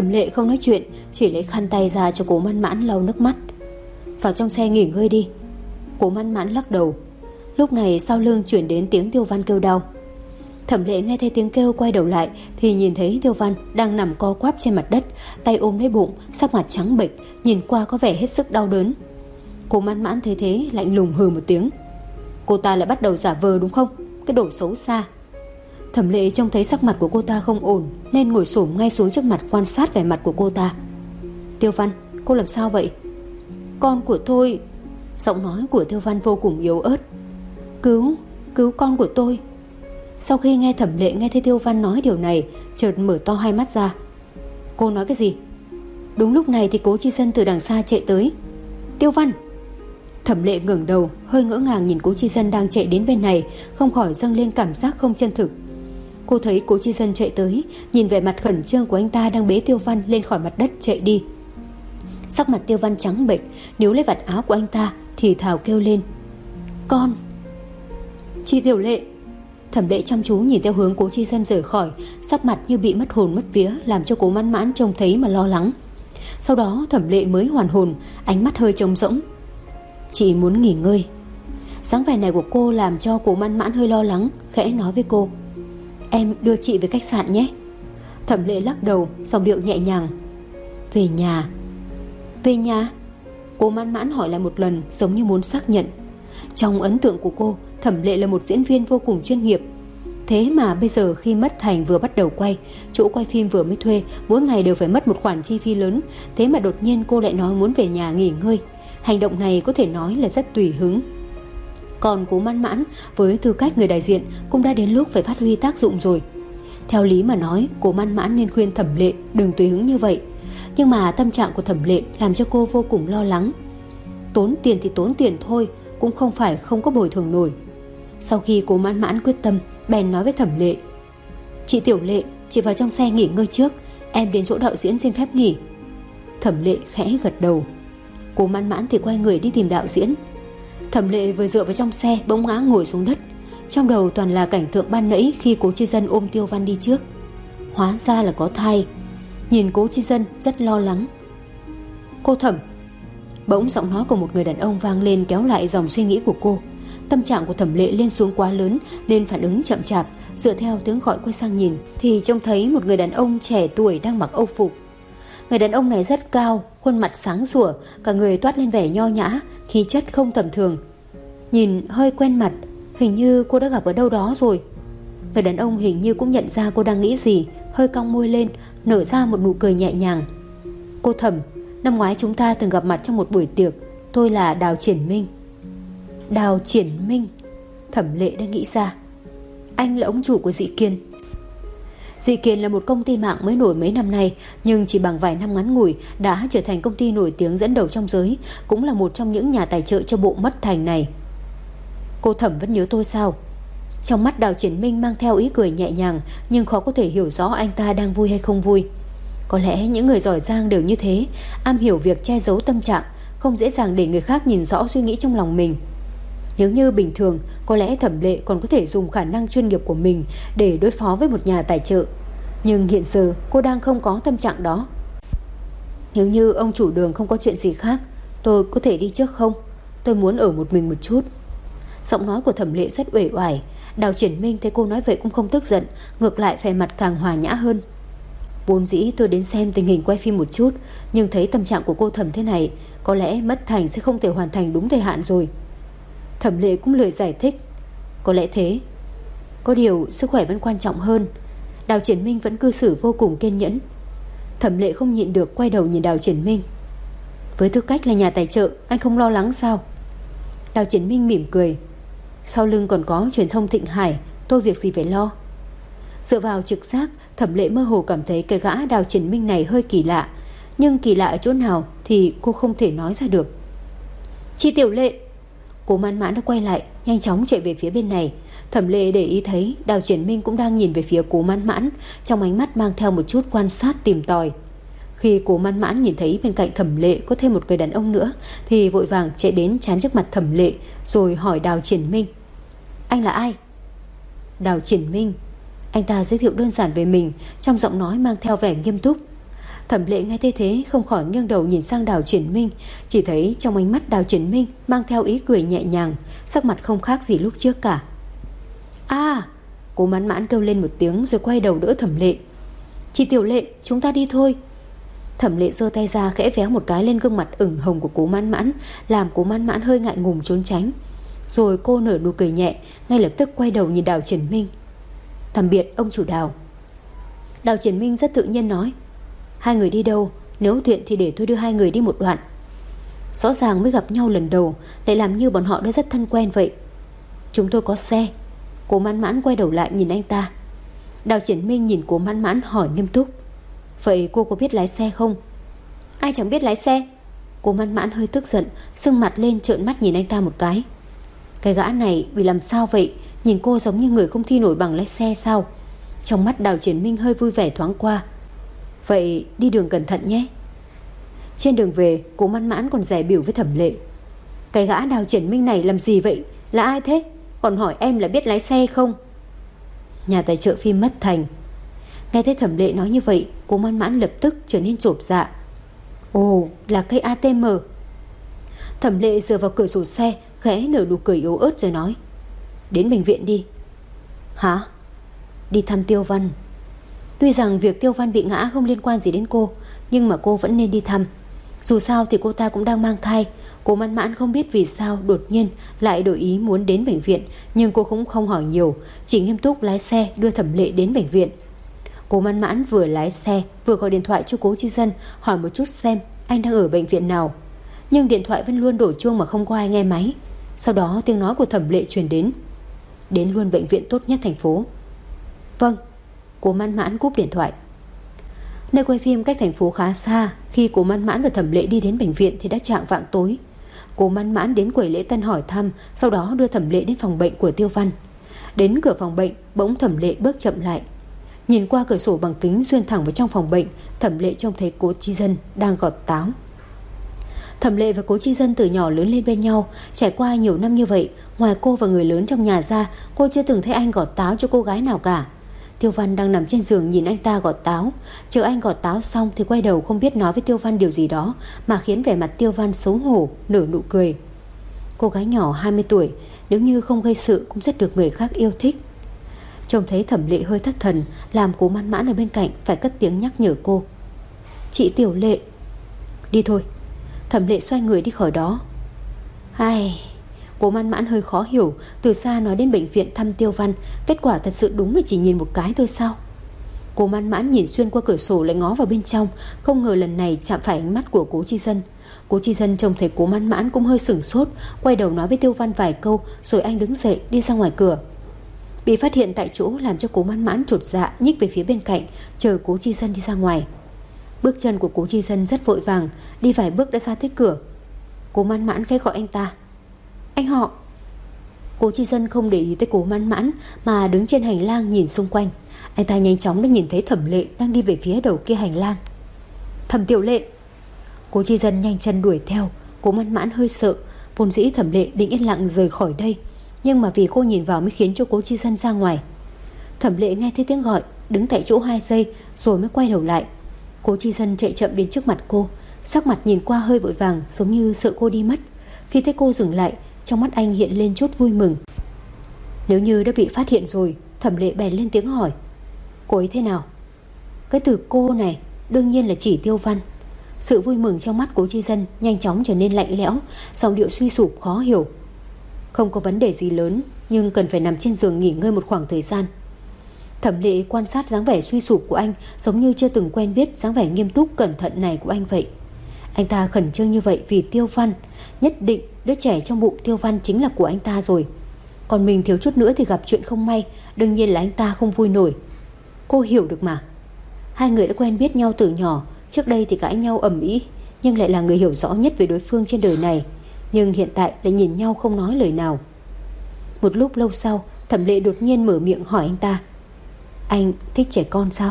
Thẩm Lệ không nói chuyện, chỉ lấy khăn tay ra cho Cố Mãn Mãn lau nước mắt. Vào trong xe nghỉ ngơi đi. Cố Mãn Mãn lắc đầu. Lúc này sau lưng chuyển đến tiếng Tiêu Văn kêu đau. Thẩm Lệ nghe thấy tiếng kêu quay đầu lại thì nhìn thấy Tiêu Văn đang nằm co quắp trên mặt đất, tay ôm lấy bụng, sắc mặt trắng bệch, nhìn qua có vẻ hết sức đau đớn. Cố Mãn Mãn thấy thế lạnh lùng hừ một tiếng. Cô ta lại bắt đầu giả vờ đúng không? Cái đồ xấu xa. Thẩm Lệ trông thấy sắc mặt của cô ta không ổn nên ngồi xổm ngay xuống trước mặt quan sát vẻ mặt của cô ta. Tiêu Văn, cô làm sao vậy? Con của tôi. Giọng nói của Tiêu Văn vô cùng yếu ớt. Cứu con của tôi. Sau khi nghe Thẩm Lệ nghe thấy Tiêu Văn nói điều này, chợt mở to hai mắt ra. Cô nói cái gì? Đúng lúc này thì Cố Chi Dân từ đằng xa chạy tới. Tiêu Văn. Thẩm Lệ ngẩng đầu, hơi ngỡ ngàng nhìn Cố Chi Dân đang chạy đến bên này, không khỏi dâng lên cảm giác không chân thực. Cô thấy Cố Chi Dân chạy tới, nhìn vẻ mặt khẩn trương của anh ta đang bế Tiêu Văn lên khỏi mặt đất chạy đi. Sắc mặt Tiêu Văn trắng bệch, níu lấy vạt áo của anh ta thì thào kêu lên. Con. Chị Tiểu Lệ. Thẩm Lệ chăm chú nhìn theo hướng Cố Chi Dân rời khỏi, sắc mặt như bị mất hồn mất vía, làm cho Cố Mãn Mãn trông thấy mà lo lắng. Sau đó Thẩm Lệ mới hoàn hồn, ánh mắt hơi trống rỗng. Chị muốn nghỉ ngơi. Dáng vẻ này của cô làm cho Cố Mãn Mãn hơi lo lắng, khẽ nói với cô. Em đưa chị về khách sạn nhé. Thẩm Lệ lắc đầu, giọng điệu nhẹ nhàng. Về nhà. Về nhà? Cố Mãn Mãn hỏi lại một lần, giống như muốn xác nhận. Trong ấn tượng của cô, Thẩm Lệ là một diễn viên vô cùng chuyên nghiệp. Thế mà bây giờ khi Mất Thành vừa bắt đầu quay, chỗ quay phim vừa mới thuê, mỗi ngày đều phải mất một khoản chi phí lớn. Thế mà đột nhiên cô lại nói muốn về nhà nghỉ ngơi. Hành động này có thể nói là rất tùy hứng. Còn Cố Mãn Mãn với tư cách người đại diện cũng đã đến lúc phải phát huy tác dụng rồi. Theo lý mà nói, Cố Mãn Mãn nên khuyên Thẩm Lệ đừng tùy hứng như vậy. Nhưng mà tâm trạng của Thẩm Lệ làm cho cô vô cùng lo lắng. Tốn tiền thì tốn tiền thôi, cũng không phải không có bồi thường nổi. Sau khi Cố Mãn Mãn quyết tâm, bèn nói với Thẩm Lệ. Chị Tiểu Lệ, chị vào trong xe nghỉ ngơi trước, em đến chỗ đạo diễn xin phép nghỉ. Thẩm Lệ khẽ gật đầu. Cố Mãn Mãn thì quay người đi tìm đạo diễn. Thẩm Lệ vừa dựa vào trong xe bỗng ngã ngồi xuống đất. Trong đầu toàn là cảnh tượng ban nãy khi Cố Chi Dân ôm Tiêu Văn đi trước. Hóa ra là có thai. Nhìn Cố Chi Dân rất lo lắng. Cô Thẩm. Bỗng giọng nói của một người đàn ông vang lên kéo lại dòng suy nghĩ của cô. Tâm trạng của Thẩm Lệ lên xuống quá lớn nên phản ứng chậm chạp. Dựa theo tiếng gọi quay sang nhìn thì trông thấy một người đàn ông trẻ tuổi đang mặc âu phục. Người đàn ông này rất cao, khuôn mặt sáng sủa, cả người toát lên vẻ nho nhã, khí chất không tầm thường. Nhìn hơi quen mặt, hình như cô đã gặp ở đâu đó rồi. Người đàn ông hình như cũng nhận ra cô đang nghĩ gì, hơi cong môi lên, nở ra một nụ cười nhẹ nhàng. Cô Thẩm, năm ngoái chúng ta từng gặp mặt trong một buổi tiệc. Tôi là Đào Triển Minh. Đào Triển Minh. Thẩm Lệ đã nghĩ ra. Anh là ông chủ của Dị Kiên. Dị Kiên là một công ty mạng mới nổi mấy năm nay, nhưng chỉ bằng vài năm ngắn ngủi đã trở thành công ty nổi tiếng dẫn đầu trong giới, cũng là một trong những nhà tài trợ cho bộ Mất Thành này. Cô Thẩm vẫn nhớ tôi sao? Trong mắt Đào Triển Minh mang theo ý cười nhẹ nhàng, nhưng khó có thể hiểu rõ anh ta đang vui hay không vui. Có lẽ những người giỏi giang đều như thế, am hiểu việc che giấu tâm trạng, không dễ dàng để người khác nhìn rõ suy nghĩ trong lòng mình. Nếu như bình thường, có lẽ Thẩm Lệ còn có thể dùng khả năng chuyên nghiệp của mình để đối phó với một nhà tài trợ. Nhưng hiện giờ cô đang không có tâm trạng đó. Nếu như ông chủ Đường không có chuyện gì khác, tôi có thể đi trước không? Tôi muốn ở một mình một chút. Giọng nói của Thẩm Lệ rất uể oải. Đào Triển Minh thấy cô nói vậy cũng không tức giận, ngược lại vẻ mặt càng hòa nhã hơn. Vốn dĩ tôi đến xem tình hình quay phim một chút, nhưng thấy tâm trạng của cô Thẩm thế này, có lẽ Mất Thành sẽ không thể hoàn thành đúng thời hạn rồi. Thẩm Lệ cũng lời giải thích. Có lẽ thế. Có điều sức khỏe vẫn quan trọng hơn. Đào Triển Minh vẫn cư xử vô cùng kiên nhẫn. Thẩm Lệ không nhịn được quay đầu nhìn Đào Triển Minh. Với tư cách là nhà tài trợ, anh không lo lắng sao? Đào Triển Minh mỉm cười. Sau lưng còn có truyền thông Thịnh Hải, tôi việc gì phải lo. Dựa vào trực giác, Thẩm Lệ mơ hồ cảm thấy cái gã Đào Triển Minh này hơi kỳ lạ. Nhưng kỳ lạ ở chỗ nào thì cô không thể nói ra được. Chị Tiểu Lệ. Cố Mãn Mãn đã quay lại, nhanh chóng chạy về phía bên này. Thẩm Lệ để ý thấy Đào Triển Minh cũng đang nhìn về phía Cố Mãn Mãn, trong ánh mắt mang theo một chút quan sát tìm tòi. Khi Cố Mãn Mãn nhìn thấy bên cạnh Thẩm Lệ có thêm một người đàn ông nữa thì vội vàng chạy đến chắn trước mặt Thẩm Lệ, rồi hỏi Đào Triển Minh. Anh là ai? Đào Triển Minh. Anh ta giới thiệu đơn giản về mình, trong giọng nói mang theo vẻ nghiêm túc. Thẩm Lệ nghe thấy thế không khỏi nghiêng đầu nhìn sang Đào Triển Minh, chỉ thấy trong ánh mắt Đào Triển Minh mang theo ý cười nhẹ nhàng, sắc mặt không khác gì lúc trước cả. Cố Mãn Mãn kêu lên một tiếng rồi quay đầu đỡ Thẩm Lệ. Chị Tiểu Lệ, chúng ta đi thôi. Thẩm Lệ giơ tay ra khẽ véo một cái lên gương mặt ửng hồng của Cố Mãn Mãn, làm Cố Mãn Mãn hơi ngại ngùng trốn tránh. Rồi cô nở nụ cười nhẹ, ngay lập tức quay đầu nhìn Đào Triển Minh. Tạm biệt ông chủ Đào. Đào Triển Minh rất tự nhiên nói, hai người đi đâu, nếu tiện thì để tôi đưa hai người đi một đoạn. Rõ ràng mới gặp nhau lần đầu lại làm như bọn họ đã rất thân quen vậy. Chúng tôi có xe. Cố Mãn Mãn quay đầu lại nhìn anh ta. Đào Triển Minh nhìn Cố Mãn Mãn hỏi nghiêm túc, vậy cô có biết lái xe không? Ai chẳng biết lái xe. Cố Mãn Mãn hơi tức giận, sưng mặt lên trợn mắt nhìn anh ta một cái. Cái gã này bị làm sao vậy, nhìn cô giống như người không thi nổi bằng lái xe sao? Trong mắt Đào Triển Minh hơi vui vẻ thoáng qua. Vậy đi đường cẩn thận nhé. Trên đường về, Cố Mãn Mãn còn dè bỉu với Thẩm Lệ. Cái gã Đào Triển Minh này làm gì vậy? Là ai thế? Còn hỏi em là biết lái xe không? Nhà tài trợ phim mất thành. Nghe thấy Thẩm Lệ nói như vậy, Cố Mãn Mãn lập tức trở nên chột dạ. Ồ, là cây ATM. Thẩm Lệ dựa vào cửa sổ xe, khẽ nở nụ cười yếu ớt rồi nói, đến bệnh viện đi. Hả? Đi thăm Tiêu Văn. Tuy rằng việc Tiêu Văn bị ngã không liên quan gì đến cô, nhưng mà cô vẫn nên đi thăm. Dù sao thì cô ta cũng đang mang thai. Cố Mãn Mãn không biết vì sao đột nhiên lại đổi ý muốn đến bệnh viện, nhưng cô cũng không hỏi nhiều, chỉ nghiêm túc lái xe đưa Thẩm Lệ đến bệnh viện. Cố Mãn Mãn vừa lái xe vừa gọi điện thoại cho Cố Chi Dân hỏi một chút xem anh đang ở bệnh viện nào, nhưng điện thoại vẫn luôn đổ chuông mà không có ai nghe máy. Sau đó tiếng nói của Thẩm Lệ truyền đến luôn bệnh viện tốt nhất thành phố. Vâng. Cố Mãn Mãn cúp điện thoại. Nơi quay phim cách thành phố khá xa. Khi Cố Mãn Mãn và Thẩm Lệ đi đến bệnh viện thì đã chạng vạng tối. Cố Mãn Mãn đến quầy lễ tân hỏi thăm, sau đó đưa Thẩm Lệ đến phòng bệnh của Tiêu Văn. Đến cửa phòng bệnh, bỗng Thẩm Lệ bước chậm lại. Nhìn qua cửa sổ bằng kính xuyên thẳng vào trong phòng bệnh, Thẩm Lệ trông thấy Cố Chi Dân đang gọt táo. Thẩm Lệ và Cố Chi Dân từ nhỏ lớn lên bên nhau, trải qua nhiều năm như vậy, ngoài cô và người lớn trong nhà ra, cô chưa từng thấy anh gọt táo cho cô gái nào cả. Tiêu Văn đang nằm trên giường nhìn anh ta gọt táo. Chờ anh gọt táo xong thì quay đầu không biết nói với Tiêu Văn điều gì đó, mà khiến vẻ mặt Tiêu Văn xấu hổ, nở nụ cười. Cô gái nhỏ 20 tuổi, nếu như không gây sự cũng rất được người khác yêu thích. Trông thấy Thẩm Lệ hơi thất thần, làm Cố Mãn Mãn ở bên cạnh phải cất tiếng nhắc nhở cô. Chị Tiểu Lệ. Đi thôi. Thẩm Lệ xoay người đi khỏi đó. Cố Mãn Mãn hơi khó hiểu, từ xa nói đến bệnh viện thăm Tiêu Văn, kết quả thật sự đúng là chỉ nhìn một cái thôi sao? Cố Mãn Mãn nhìn xuyên qua cửa sổ lại ngó vào bên trong, không ngờ lần này chạm phải ánh mắt của Cố Chi Dân. Cố Chi Dân trông thấy Cố Mãn Mãn cũng hơi sửng sốt, quay đầu nói với Tiêu Văn vài câu, rồi anh đứng dậy đi ra ngoài cửa. Bị phát hiện tại chỗ làm cho Cố Mãn Mãn chột dạ, nhích về phía bên cạnh, chờ Cố Chi Dân đi ra ngoài. Bước chân của Cố Chi Dân rất vội vàng, đi vài bước đã ra tới cửa. Cố Mãn Mãn khẽ gọi anh ta. Anh họ. Cố Chi Dân không để ý tới Cố Mãn Mãn mà đứng trên hành lang nhìn xung quanh. Anh ta nhanh chóng đã nhìn thấy Thẩm Lệ đang đi về phía đầu kia hành lang. Thẩm Tiểu Lệ. Cố Chi Dân nhanh chân đuổi theo. Cố Mãn Mãn hơi sợ, vốn dĩ Thẩm Lệ định yên lặng rời khỏi đây, nhưng mà vì cô nhìn vào mới khiến cho Cố Chi Dân ra ngoài. Thẩm Lệ nghe thấy tiếng gọi, đứng tại chỗ 2 giây rồi mới quay đầu lại. Cố Chi Dân chạy chậm đến trước mặt cô, sắc mặt nhìn qua hơi vội vàng, giống như sợ cô đi mất. Khi thấy cô dừng lại, trong mắt anh hiện lên chút vui mừng. Nếu như đã bị phát hiện rồi, Thẩm Lệ bèn lên tiếng hỏi. Cô ấy thế nào? Cái từ cô này đương nhiên là chỉ Tiêu Văn. Sự vui mừng trong mắt Cố Chi Dân nhanh chóng trở nên lạnh lẽo, giọng điệu suy sụp khó hiểu. Không có vấn đề gì lớn, nhưng cần phải nằm trên giường nghỉ ngơi một khoảng thời gian. Thẩm Lệ quan sát dáng vẻ suy sụp của anh, giống như chưa từng quen biết dáng vẻ nghiêm túc cẩn thận này của anh vậy. Anh ta khẩn trương như vậy vì Tiêu Văn, nhất định đứa trẻ trong bụng Tiêu Văn chính là của anh ta rồi. Còn mình thiếu chút nữa thì gặp chuyện không may, đương nhiên là anh ta không vui nổi. Cô hiểu được mà. Hai người đã quen biết nhau từ nhỏ, trước đây thì cãi nhau ầm ĩ, nhưng lại là người hiểu rõ nhất về đối phương trên đời này. Nhưng hiện tại lại nhìn nhau không nói lời nào. Một lúc lâu sau, Thẩm Lệ đột nhiên mở miệng hỏi anh ta. Anh thích trẻ con sao?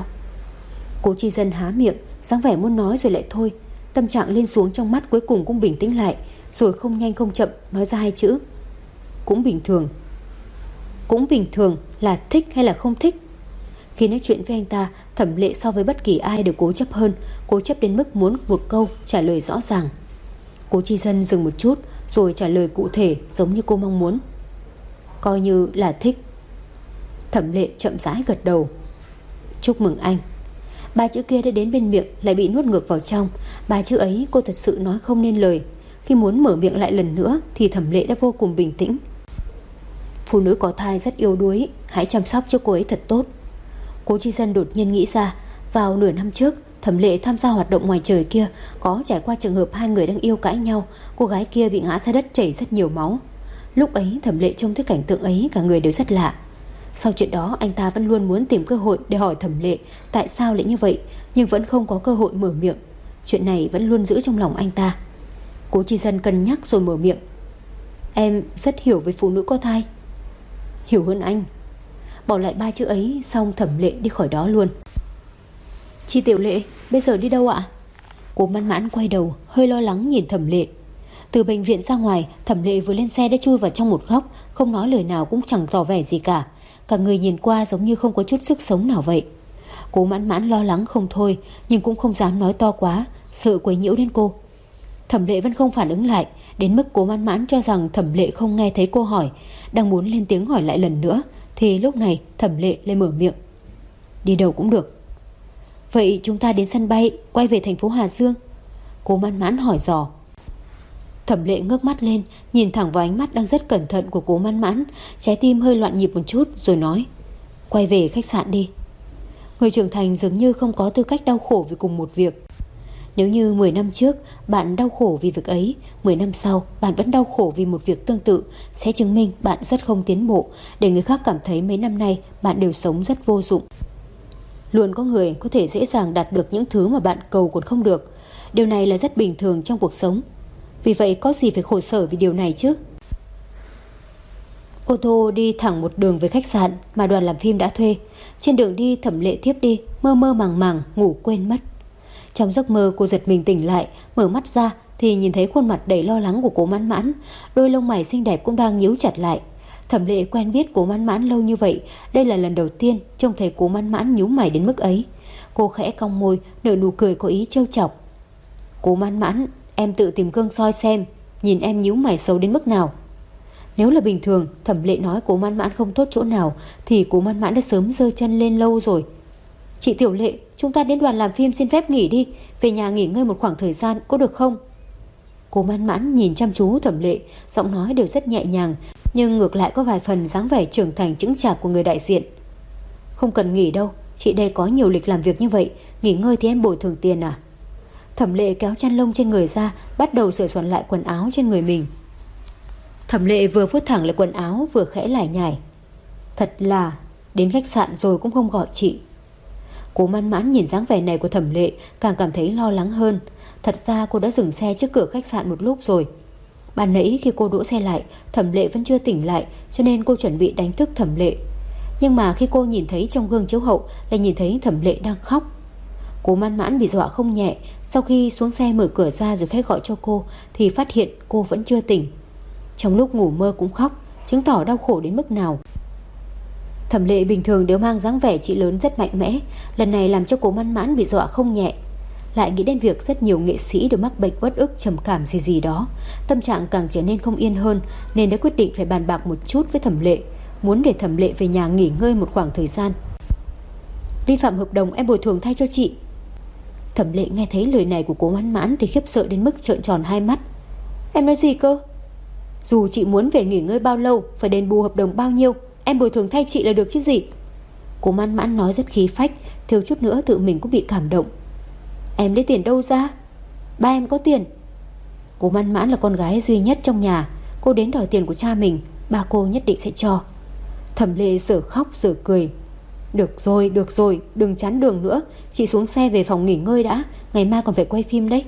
Cố Chi Dân há miệng, dáng vẻ muốn nói rồi lại thôi. Tâm trạng lên xuống trong mắt cuối cùng cũng bình tĩnh lại, rồi không nhanh không chậm nói ra 2 chữ. Cũng bình thường. Cũng bình thường là thích hay là không thích? Khi nói chuyện với anh ta, Thẩm Lệ so với bất kỳ ai đều cố chấp hơn, cố chấp đến mức muốn một câu trả lời rõ ràng. Cố Chi Dân dừng một chút rồi trả lời cụ thể giống như cô mong muốn. Coi như là thích. Thẩm Lệ chậm rãi gật đầu. Chúc mừng anh. Ba chữ kia đã đến bên miệng lại bị nuốt ngược vào trong. Ba chữ ấy cô thật sự nói không nên lời. Khi muốn mở miệng lại lần nữa thì Thẩm Lệ đã vô cùng bình tĩnh. Phụ nữ có thai rất yếu đuối, hãy chăm sóc cho cô ấy thật tốt. Cố Chi Dân đột nhiên nghĩ ra, vào nửa năm trước Thẩm Lệ tham gia hoạt động ngoài trời kia có trải qua trường hợp hai người đang yêu cãi nhau. Cô gái kia bị ngã ra đất chảy rất nhiều máu. Lúc ấy Thẩm Lệ trông thấy cảnh tượng ấy cả người đều rất lạ. Sau chuyện đó anh ta vẫn luôn muốn tìm cơ hội để hỏi Thẩm Lệ tại sao lại như vậy, nhưng vẫn không có cơ hội mở miệng. Chuyện này vẫn luôn giữ trong lòng anh ta. Cố Chi Dân cân nhắc rồi mở miệng. Em rất hiểu về phụ nữ có thai. Hiểu hơn anh. Bỏ lại ba chữ ấy xong Thẩm Lệ đi khỏi đó luôn. Chị Tiểu Lệ, bây giờ đi đâu ạ? Cố Mãn Mãn quay đầu hơi lo lắng nhìn Thẩm Lệ. Từ bệnh viện ra ngoài, Thẩm Lệ vừa lên xe đã chui vào trong một góc, không nói lời nào cũng chẳng tỏ vẻ gì cả. Cả người nhìn qua giống như không có chút sức sống nào vậy. Cố Mãn Mãn lo lắng không thôi, nhưng cũng không dám nói to quá, sợ quấy nhiễu đến cô. Thẩm Lệ vẫn không phản ứng lại, đến mức Cố Mãn Mãn cho rằng Thẩm Lệ không nghe thấy cô hỏi, đang muốn lên tiếng hỏi lại lần nữa, thì lúc này Thẩm Lệ lại mở miệng. Đi đâu cũng được. Vậy chúng ta đến sân bay, quay về thành phố Hà Dương? Cố Mãn Mãn hỏi dò. Thẩm Lệ ngước mắt lên, nhìn thẳng vào ánh mắt đang rất cẩn thận của Cố Mãn Mãn, trái tim hơi loạn nhịp một chút rồi nói. Quay về khách sạn đi. Người trưởng thành dường như không có tư cách đau khổ vì cùng một việc. Nếu như 10 năm trước bạn đau khổ vì việc ấy, 10 năm sau bạn vẫn đau khổ vì một việc tương tự, sẽ chứng minh bạn rất không tiến bộ, để người khác cảm thấy mấy năm nay bạn đều sống rất vô dụng. Luôn có người có thể dễ dàng đạt được những thứ mà bạn cầu còn không được. Điều này là rất bình thường trong cuộc sống. Vì vậy có gì phải khổ sở vì điều này chứ? Ô tô đi thẳng một đường về khách sạn mà đoàn làm phim đã thuê. Trên đường đi Thẩm Lệ thiếp đi, mơ mơ màng màng, ngủ quên mất. Trong giấc mơ cô giật mình tỉnh lại, mở mắt ra thì nhìn thấy khuôn mặt đầy lo lắng của Cố Mãn Mãn. Đôi lông mày xinh đẹp cũng đang nhíu chặt lại. Thẩm Lệ quen biết Cố Mãn Mãn lâu như vậy, đây là lần đầu tiên trông thấy Cố Mãn Mãn nhíu mày đến mức ấy. Cô khẽ cong môi, nở nụ cười có ý trêu chọc. Cố Mãn Mãn, em tự tìm gương soi xem, nhìn em nhíu mày xấu đến mức nào. Nếu là bình thường Thẩm Lệ nói Cố Mãn Mãn không tốt chỗ nào thì Cố Mãn Mãn đã sớm giơ chân lên lâu rồi. Chị Tiểu Lệ, chúng ta đến đoàn làm phim xin phép nghỉ đi, về nhà nghỉ ngơi một khoảng thời gian có được không? Cố Mãn Mãn nhìn chăm chú Thẩm Lệ, giọng nói đều rất nhẹ nhàng, nhưng ngược lại có vài phần dáng vẻ trưởng thành chững chạc của người đại diện. Không cần nghỉ đâu, chị đây có nhiều lịch làm việc như vậy, nghỉ ngơi thì em bồi thường tiền à? Thẩm Lệ kéo chăn lông trên người ra, bắt đầu sửa soạn lại quần áo trên người mình. Thẩm Lệ vừa vuốt thẳng lại quần áo vừa khẽ lải nhải. Thật là, đến khách sạn rồi cũng không gọi chị. Cố Mãn Mãn nhìn dáng vẻ này của Thẩm Lệ càng cảm thấy lo lắng hơn. Thật ra cô đã dừng xe trước cửa khách sạn một lúc rồi. Ban nãy khi cô đỗ xe lại, Thẩm Lệ vẫn chưa tỉnh lại, cho nên cô chuẩn bị đánh thức Thẩm Lệ. Nhưng mà khi cô nhìn thấy trong gương chiếu hậu lại nhìn thấy Thẩm Lệ đang khóc. Cố Mãn Mãn bị dọa không nhẹ. Sau khi xuống xe mở cửa ra rồi khách gọi cho cô thì phát hiện cô vẫn chưa tỉnh. Trong lúc ngủ mơ cũng khóc, chứng tỏ đau khổ đến mức nào. Thẩm Lệ bình thường đều mang dáng vẻ chị lớn rất mạnh mẽ, lần này làm cho Cố Mãn Mãn bị dọa không nhẹ. Lại nghĩ đến việc rất nhiều nghệ sĩ đều mắc bệnh uất ức trầm cảm gì đó, tâm trạng càng trở nên không yên hơn, nên đã quyết định phải bàn bạc một chút với Thẩm Lệ, muốn để Thẩm Lệ về nhà nghỉ ngơi một khoảng thời gian. Vi phạm hợp đồng em bồi thường thay cho chị. Thẩm Lệ nghe thấy lời này của Cố Mãn Mãn thì khiếp sợ đến mức trợn tròn hai mắt. Em nói gì cơ? Dù chị muốn về nghỉ ngơi bao lâu, phải đền bù hợp đồng bao nhiêu, em bồi thường thay chị là được chứ gì. Cố Mãn Mãn nói rất khí phách, thiếu chút nữa tự mình cũng bị cảm động. Em lấy tiền đâu ra? Ba em có tiền. Cố Mãn Mãn là con gái duy nhất trong nhà, cô đến đòi tiền của cha mình, ba cô nhất định sẽ cho. Thẩm Lệ giờ khóc giờ cười. Được rồi, đừng chắn đường nữa, chị xuống xe về phòng nghỉ ngơi đã, ngày mai còn phải quay phim đấy.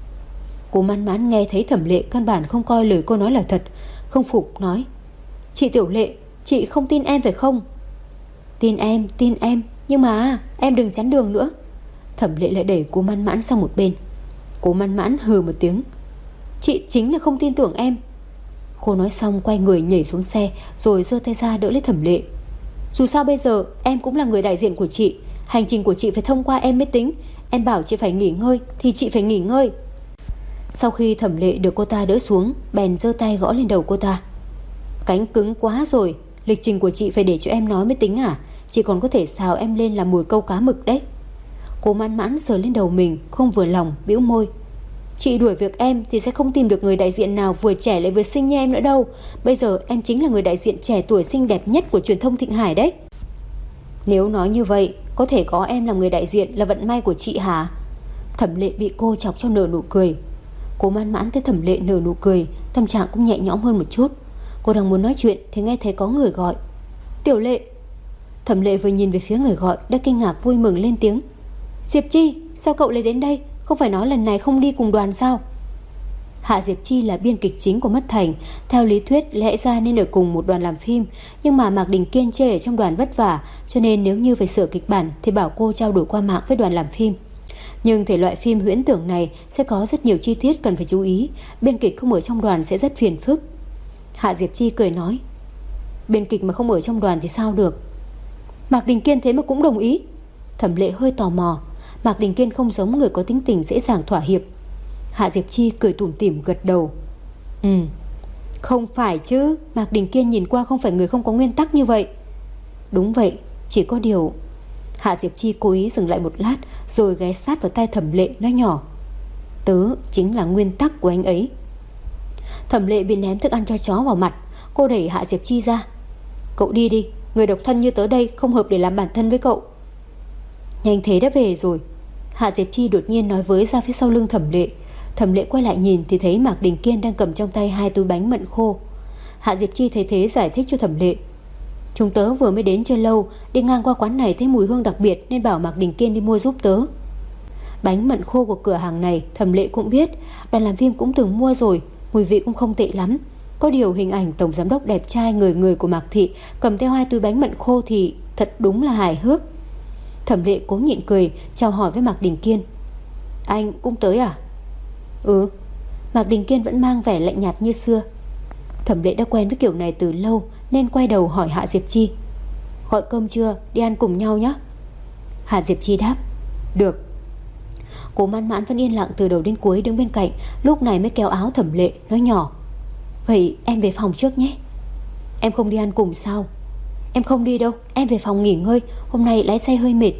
Cố Mãn Mãn nghe thấy Thẩm Lệ căn bản không coi lời cô nói là thật, không phục nói. Chị Tiểu Lệ, chị không tin em phải không? Tin em, nhưng mà em đừng chắn đường nữa. Thẩm Lệ lại đẩy Cố Mãn Mãn sang một bên. Cố Mãn Mãn hừ một tiếng. Chị chính là không tin tưởng em. Cô nói xong quay người nhảy xuống xe rồi giơ tay ra đỡ lấy Thẩm Lệ. Dù sao bây giờ em cũng là người đại diện của chị, hành trình của chị phải thông qua em mới tính. Em bảo chị phải nghỉ ngơi thì chị phải nghỉ ngơi. Sau khi Thẩm Lệ được cô ta đỡ xuống, bèn giơ tay gõ lên đầu cô ta. Cánh cứng quá rồi, lịch trình của chị phải để cho em nói mới tính à? Chị còn có thể xào em lên làm mùi câu cá mực đấy. Cố Mãn Mãn sờ lên đầu mình, không vừa lòng, bĩu môi. Chị đuổi việc em thì sẽ không tìm được người đại diện nào vừa trẻ lại vừa xinh như em nữa đâu. Bây giờ em chính là người đại diện trẻ tuổi xinh đẹp nhất của truyền thông Thịnh Hải đấy. Nếu nói như vậy, có thể có em làm người đại diện là vận may của chị hả? Thẩm Lệ bị cô chọc cho nở nụ cười. Cố Mãn Mãn thấy Thẩm Lệ nở nụ cười, tâm trạng cũng nhẹ nhõm hơn một chút. Cô đang muốn nói chuyện thì nghe thấy có người gọi. Tiểu Lệ. Thẩm Lệ vừa nhìn về phía người gọi đã kinh ngạc vui mừng lên tiếng. Diệp Chi, sao cậu lại đến đây? Không phải nói lần này không đi cùng đoàn sao? Hạ Diệp Chi là biên kịch chính của Mất Thành. Theo lý thuyết lẽ ra nên ở cùng một đoàn làm phim, nhưng mà Mạc Đình Kiên chê ở trong đoàn vất vả, cho nên nếu như phải sửa kịch bản thì bảo cô trao đổi qua mạng với đoàn làm phim. Nhưng thể loại phim huyễn tưởng này sẽ có rất nhiều chi tiết cần phải chú ý, biên kịch không ở trong đoàn sẽ rất phiền phức. Hạ Diệp Chi cười nói, biên kịch mà không ở trong đoàn thì sao được? Mạc Đình Kiên thế mà cũng đồng ý. Thẩm Lệ hơi tò mò. Mạc Đình Kiên không giống người có tính tình dễ dàng thỏa hiệp. Hạ Diệp Chi cười tủm tỉm gật đầu. Không phải chứ, Mạc Đình Kiên nhìn qua không phải người không có nguyên tắc như vậy. Đúng vậy, chỉ có điều. Hạ Diệp Chi cố ý dừng lại một lát, rồi ghé sát vào tai Thẩm Lệ nói nhỏ, tớ chính là nguyên tắc của anh ấy. Thẩm Lệ bị ném thức ăn cho chó vào mặt. Cô đẩy Hạ Diệp Chi ra. Cậu đi đi, người độc thân như tớ đây không hợp để làm bản thân với cậu. Nhanh thế đã về rồi, Hạ Diệp Chi đột nhiên nói với ra phía sau lưng Thẩm Lệ. Thẩm Lệ quay lại nhìn thì thấy Mạc Đình Kiên đang cầm trong tay 2 túi bánh mận khô. Hạ Diệp Chi thấy thế giải thích cho Thẩm Lệ. Chúng tớ vừa mới đến chưa lâu, đi ngang qua quán này thấy mùi hương đặc biệt nên bảo Mạc Đình Kiên đi mua giúp tớ. Bánh mận khô của cửa hàng này Thẩm Lệ cũng biết, đoàn làm phim cũng từng mua rồi, mùi vị cũng không tệ lắm. Có điều hình ảnh tổng giám đốc đẹp trai người người của Mạc Thị cầm theo 2 túi bánh mận khô thì thật đúng là hài hước. Thẩm Lệ cố nhịn cười, chào hỏi với Mạc Đình Kiên. Anh cũng tới à? Ừ. Mạc Đình Kiên vẫn mang vẻ lạnh nhạt như xưa. Thẩm Lệ đã quen với kiểu này từ lâu nên quay đầu hỏi Hạ Diệp Chi. Gọi cơm chưa, đi ăn cùng nhau nhé. Hạ Diệp Chi đáp. Được. Cố Mãn Mãn vẫn yên lặng từ đầu đến cuối đứng bên cạnh, lúc này mới kéo áo Thẩm Lệ nói nhỏ. Vậy em về phòng trước nhé. Em không đi ăn cùng sao? Em không đi đâu, em về phòng nghỉ ngơi, hôm nay lái xe hơi mệt.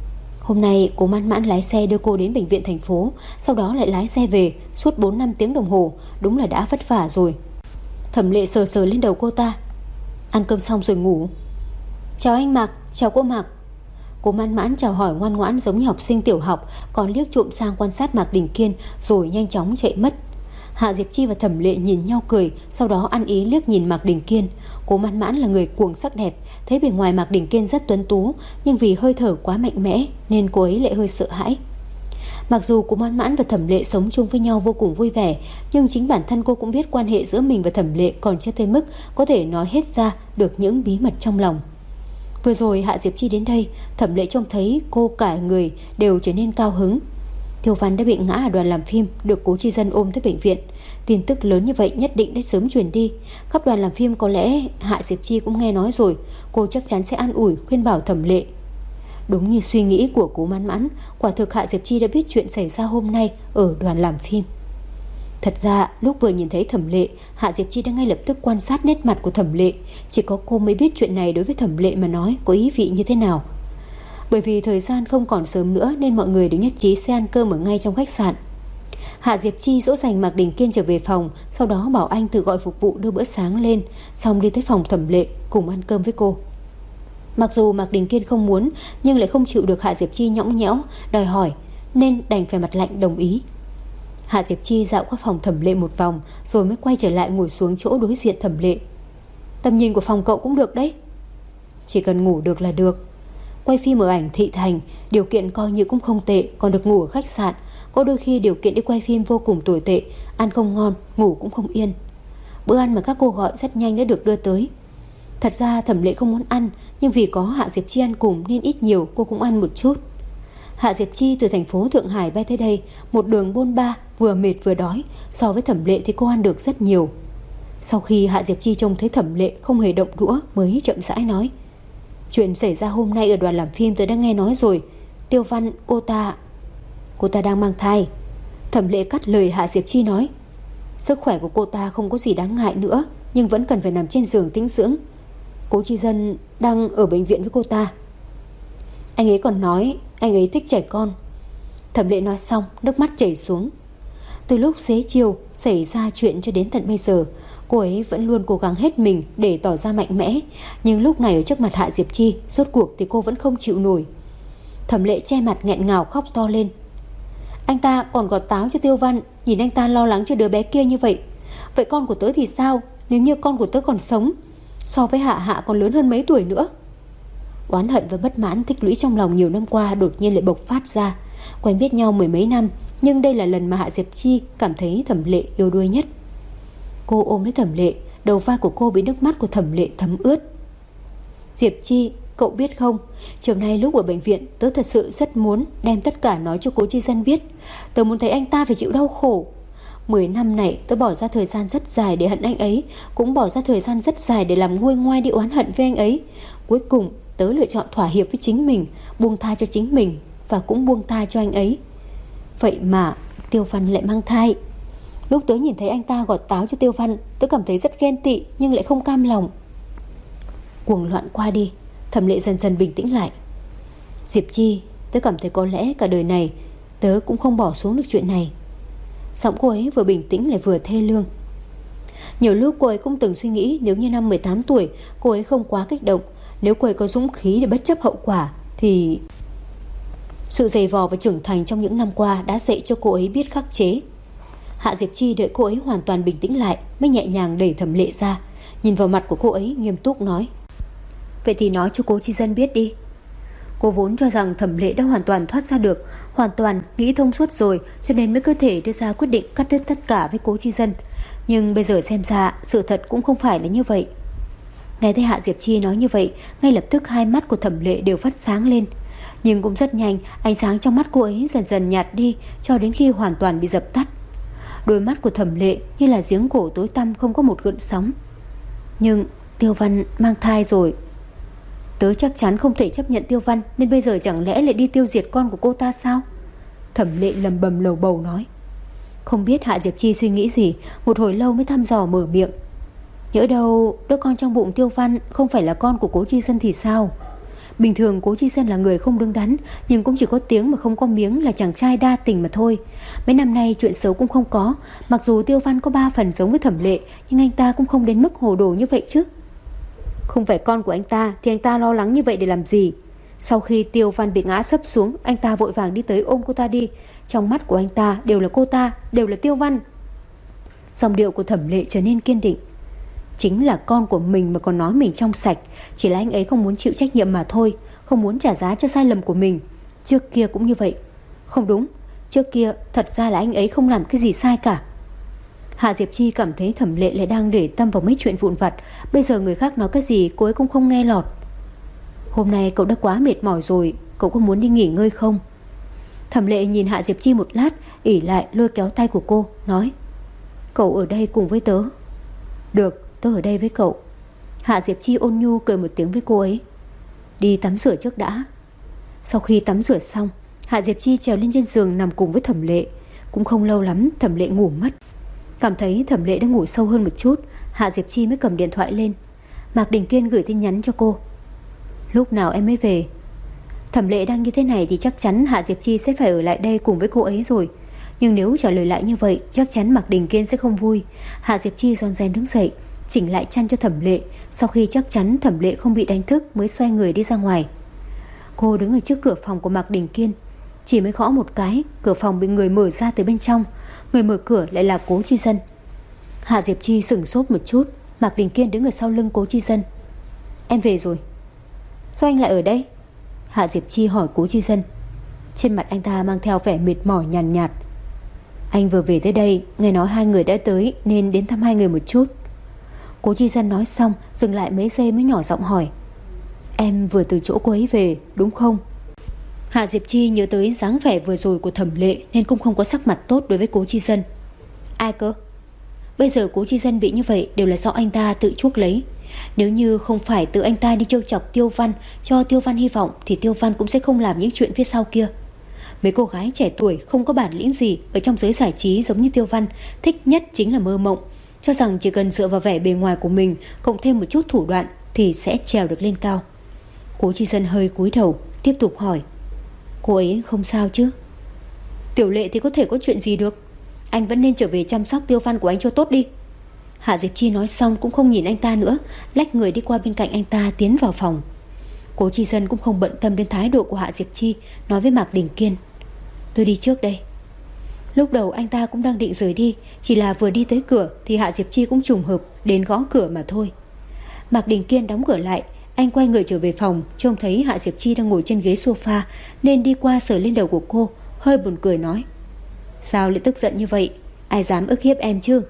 Hôm nay Cố Mãn Mãn lái xe đưa cô đến bệnh viện thành phố, sau đó lại lái xe về suốt 4-5 tiếng đồng hồ, đúng là đã vất vả rồi. Thẩm Lệ sờ sờ lên đầu cô ta. Ăn cơm xong rồi ngủ. Chào anh Mạc, chào cô Mạc. Cố Mãn Mãn chào hỏi ngoan ngoãn giống như học sinh tiểu học, còn liếc trộm sang quan sát Mạc Đình Kiên rồi nhanh chóng chạy mất. Hạ Diệp Chi và Thẩm Lệ nhìn nhau cười, sau đó ăn ý liếc nhìn Mạc Đình Kiên. Cố Mãn Mãn là người cuồng sắc đẹp, thấy bề ngoài Mạc Đình Kiên rất tuấn tú, nhưng vì hơi thở quá mạnh mẽ nên cô ấy lại hơi sợ hãi. Mặc dù Cố Mãn Mãn và Thẩm Lệ sống chung với nhau vô cùng vui vẻ, nhưng chính bản thân cô cũng biết quan hệ giữa mình và Thẩm Lệ còn chưa tới mức có thể nói hết ra được những bí mật trong lòng. Vừa rồi Hạ Diệp Chi đến đây, Thẩm Lệ trông thấy cô cả người đều trở nên cao hứng. Tiêu Văn đã bị ngã ở đoàn làm phim, được Cố Chi Dân ôm tới bệnh viện. Tin tức lớn như vậy nhất định đã sớm truyền đi. Khắp đoàn làm phim có lẽ Hạ Diệp Chi cũng nghe nói rồi. Cô chắc chắn sẽ an ủi khuyên bảo Thẩm Lệ. Đúng như suy nghĩ của Cố Mãn Mãn, quả thực Hạ Diệp Chi đã biết chuyện xảy ra hôm nay ở đoàn làm phim. Thật ra lúc vừa nhìn thấy Thẩm Lệ, Hạ Diệp Chi đã ngay lập tức quan sát nét mặt của Thẩm Lệ. Chỉ có cô mới biết chuyện này đối với Thẩm Lệ mà nói có ý vị như thế nào. Bởi vì thời gian không còn sớm nữa nên mọi người đều nhất trí sẽ ăn cơm ở ngay trong khách sạn. Hạ Diệp Chi dỗ dành Mạc Đình Kiên trở về phòng, sau đó bảo anh tự gọi phục vụ đưa bữa sáng lên, xong đi tới phòng Thẩm Lệ cùng ăn cơm với cô. Mặc dù Mạc Đình Kiên không muốn nhưng lại không chịu được Hạ Diệp Chi nhõng nhẽo đòi hỏi nên đành phải mặt lạnh đồng ý. Hạ Diệp Chi dạo qua phòng Thẩm Lệ một vòng rồi mới quay trở lại ngồi xuống chỗ đối diện Thẩm Lệ. Tầm nhìn của phòng cậu cũng được đấy. Chỉ cần ngủ được là được. Quay phim ở ảnh thị thành, điều kiện coi như cũng không tệ, còn được ngủ ở khách sạn. Có đôi khi điều kiện đi quay phim vô cùng tồi tệ, ăn không ngon, ngủ cũng không yên. Bữa ăn mà các cô gọi rất nhanh đã được đưa tới. Thật ra Thẩm Lệ không muốn ăn, nhưng vì có Hạ Diệp Chi ăn cùng nên ít nhiều cô cũng ăn một chút. Hạ Diệp Chi từ thành phố Thượng Hải bay tới đây, một đường bôn ba, vừa mệt vừa đói. So với Thẩm Lệ thì cô ăn được rất nhiều. Sau khi Hạ Diệp Chi trông thấy Thẩm Lệ không hề động đũa mới chậm rãi nói. Chuyện xảy ra hôm nay ở đoàn làm phim tớ đã nghe nói rồi. Tiêu Văn, cô ta đang mang thai. Thẩm Lệ cắt lời Hạ Diệp Chi nói. Sức khỏe của cô ta không có gì đáng ngại nữa, nhưng vẫn cần phải nằm trên giường tĩnh dưỡng. Cố Chi Dân đang ở bệnh viện với cô ta. Anh ấy còn nói anh ấy thích trẻ con. Thẩm Lệ nói xong nước mắt chảy xuống. Từ lúc xế chiều xảy ra chuyện cho đến tận bây giờ, cô ấy vẫn luôn cố gắng hết mình để tỏ ra mạnh mẽ, nhưng lúc này ở trước mặt Hạ Diệp Chi, rốt cuộc thì cô vẫn không chịu nổi. Thẩm Lệ che mặt nghẹn ngào khóc to lên. Anh ta còn gọt táo cho Tiêu Văn, nhìn anh ta lo lắng cho đứa bé kia như vậy. Vậy con của tớ thì sao? Nếu như con của tớ còn sống, so với Hạ còn lớn hơn mấy tuổi nữa. Oán hận và bất mãn tích lũy trong lòng nhiều năm qua đột nhiên lại bộc phát ra. Quen biết nhau mười mấy năm, nhưng đây là lần mà Hạ Diệp Chi cảm thấy Thẩm Lệ yêu đuối nhất. Cô ôm lấy Thẩm Lệ, đầu vai của cô bị nước mắt của Thẩm Lệ thấm ướt. Diệp Chi, cậu biết không, chiều nay lúc ở bệnh viện, tớ thật sự rất muốn đem tất cả nói cho Cố Chi Dân biết. Tớ muốn thấy anh ta phải chịu đau khổ. 10 năm này tớ bỏ ra thời gian rất dài để hận anh ấy, cũng bỏ ra thời gian rất dài để làm nguôi ngoai đi oán hận với anh ấy. Cuối cùng tớ lựa chọn thỏa hiệp với chính mình, buông tha cho chính mình và cũng buông tha cho anh ấy. Vậy mà Tiêu Văn lại mang thai. Lúc tớ nhìn thấy anh ta gọt táo cho Tiêu Văn, tớ cảm thấy rất ghen tị nhưng lại không cam lòng. Cuồng loạn qua đi, Thẩm Lệ dần dần bình tĩnh lại. Diệp Chi, tớ cảm thấy có lẽ cả đời này tớ cũng không bỏ xuống được chuyện này. Giọng cô ấy vừa bình tĩnh lại vừa thê lương. Nhiều lúc cô ấy cũng từng suy nghĩ, nếu như năm 18 tuổi cô ấy không quá kích động, nếu cô ấy có dũng khí để bất chấp hậu quả, thì sự dày vò và trưởng thành trong những năm qua đã dạy cho cô ấy biết khắc chế. Hạ Diệp Chi đợi cô ấy hoàn toàn bình tĩnh lại mới nhẹ nhàng đẩy Thẩm Lệ ra, nhìn vào mặt của cô ấy nghiêm túc nói. Vậy thì nói cho Cố Chi Dân biết đi. Cô vốn cho rằng Thẩm Lệ đã hoàn toàn thoát ra được, hoàn toàn nghĩ thông suốt rồi, cho nên mới có thể đưa ra quyết định cắt đứt tất cả với Cố Chi Dân. Nhưng bây giờ xem ra sự thật cũng không phải là như vậy. Nghe thấy Hạ Diệp Chi nói như vậy, ngay lập tức hai mắt của Thẩm Lệ đều phát sáng lên. Nhưng cũng rất nhanh, ánh sáng trong mắt cô ấy dần dần nhạt đi, cho đến khi hoàn toàn bị dập tắt. Đôi mắt của Thẩm Lệ như là giếng cổ tối tăm không có một gợn sóng. Nhưng Tiêu Văn mang thai rồi. Tớ chắc chắn không thể chấp nhận Tiêu Văn, nên bây giờ chẳng lẽ lại đi tiêu diệt con của cô ta sao? Thẩm Lệ lầm bầm lầu bầu nói. Không biết Hạ Diệp Chi suy nghĩ gì, một hồi lâu mới thăm dò mở miệng. Nhỡ đâu đứa con trong bụng Tiêu Văn không phải là con của Cố Chi Dân thì sao? Bình thường Cố Chi Dân là người không đứng đắn, nhưng cũng chỉ có tiếng mà không có miếng, là chàng trai đa tình mà thôi. Mấy năm nay chuyện xấu cũng không có. Mặc dù Tiêu Văn có 3 phần giống với Thẩm Lệ, nhưng anh ta cũng không đến mức hồ đồ như vậy chứ. Không phải con của anh ta thì anh ta lo lắng như vậy để làm gì? Sau khi Tiêu Văn bị ngã sấp xuống, anh ta vội vàng đi tới ôm cô ta đi. Trong mắt của anh ta đều là cô ta, đều là Tiêu Văn. Giọng điệu của Thẩm Lệ trở nên kiên định. Chính là con của mình mà còn nói mình trong sạch, chỉ là anh ấy không muốn chịu trách nhiệm mà thôi, không muốn trả giá cho sai lầm của mình. Trước kia cũng như vậy. Không đúng, trước kia thật ra là anh ấy không làm cái gì sai cả. Hạ Diệp Chi cảm thấy Thẩm Lệ lại đang để tâm vào mấy chuyện vụn vặt. Bây giờ người khác nói cái gì cô ấy cũng không nghe lọt. Hôm nay cậu đã quá mệt mỏi rồi, cậu có muốn đi nghỉ ngơi không? Thẩm Lệ nhìn Hạ Diệp Chi một lát, ỉ lại lôi kéo tay của cô, nói. Cậu ở đây cùng với tớ. Được, tớ ở đây với cậu. Hạ Diệp Chi ôn nhu cười một tiếng với cô ấy. Đi tắm rửa trước đã. Sau khi tắm rửa xong, Hạ Diệp Chi trèo lên trên giường nằm cùng với Thẩm Lệ. Cũng không lâu lắm Thẩm Lệ ngủ mất. Cảm thấy Thẩm Lệ đã ngủ sâu hơn một chút, Hạ Diệp Chi mới cầm điện thoại lên. Mạc Đình Kiên gửi tin nhắn cho cô. Lúc nào em mới về? Thẩm Lệ đang như thế này thì chắc chắn Hạ Diệp Chi sẽ phải ở lại đây cùng với cô ấy rồi. Nhưng nếu trả lời lại như vậy, chắc chắn Mạc Đình Kiên sẽ không vui. Hạ Diệp Chi rón rén đứng dậy, chỉnh lại chăn cho Thẩm Lệ. Sau khi chắc chắn Thẩm Lệ không bị đánh thức mới xoay người đi ra ngoài. Cô đứng ở trước cửa phòng của Mạc Đình Kiên. Chỉ mới gõ một cái, cửa phòng bị người mở ra từ bên trong. Người mở cửa lại là Cố Chi Dân. Hạ Diệp Chi sửng sốt một chút. Mạc Đình Kiên đứng ở sau lưng Cố Chi Dân. Em về rồi. Sao anh lại ở đây? Hạ Diệp Chi hỏi Cố Chi Dân. Trên mặt anh ta mang theo vẻ mệt mỏi nhàn nhạt. Anh vừa về tới đây, nghe nói hai người đã tới nên đến thăm hai người một chút. Cố Chi Dân nói xong dừng lại mấy giây mới nhỏ giọng hỏi. Em vừa từ chỗ cô ấy về đúng không? Hạ Diệp Chi nhớ tới dáng vẻ vừa rồi của Thẩm Lệ nên cũng không có sắc mặt tốt đối với Cố Chi Dân. Ai cơ? Bây giờ Cố Chi Dân bị như vậy đều là do anh ta tự chuốc lấy. Nếu như không phải tự anh ta đi trêu chọc Tiêu Văn, cho Tiêu Văn hy vọng, thì Tiêu Văn cũng sẽ không làm những chuyện phía sau kia. Mấy cô gái trẻ tuổi không có bản lĩnh gì ở trong giới giải trí giống như Tiêu Văn, thích nhất chính là mơ mộng, cho rằng chỉ cần dựa vào vẻ bề ngoài của mình cộng thêm một chút thủ đoạn thì sẽ trèo được lên cao. Cố Chi Dân hơi cúi đầu, tiếp tục hỏi: cô ấy không sao chứ? Tiểu Lệ thì có thể có chuyện gì được. Anh vẫn nên trở về chăm sóc Tiêu Văn của anh cho tốt đi. Hạ Diệp Chi nói xong cũng không nhìn anh ta nữa, lách người đi qua bên cạnh anh ta tiến vào phòng. Cố Chi Dân cũng không bận tâm đến thái độ của Hạ Diệp Chi, nói với Mạc Đình Kiên: tôi đi trước đây. Lúc đầu anh ta cũng đang định rời đi, chỉ là vừa đi tới cửa thì Hạ Diệp Chi cũng trùng hợp đến gõ cửa mà thôi. Mạc Đình Kiên đóng cửa lại, anh quay người trở về phòng, trông thấy Hạ Diệp Chi đang ngồi trên ghế sofa nên đi qua sờ lên đầu của cô, hơi buồn cười nói: sao lại tức giận như vậy? Ai dám ức hiếp em chứ?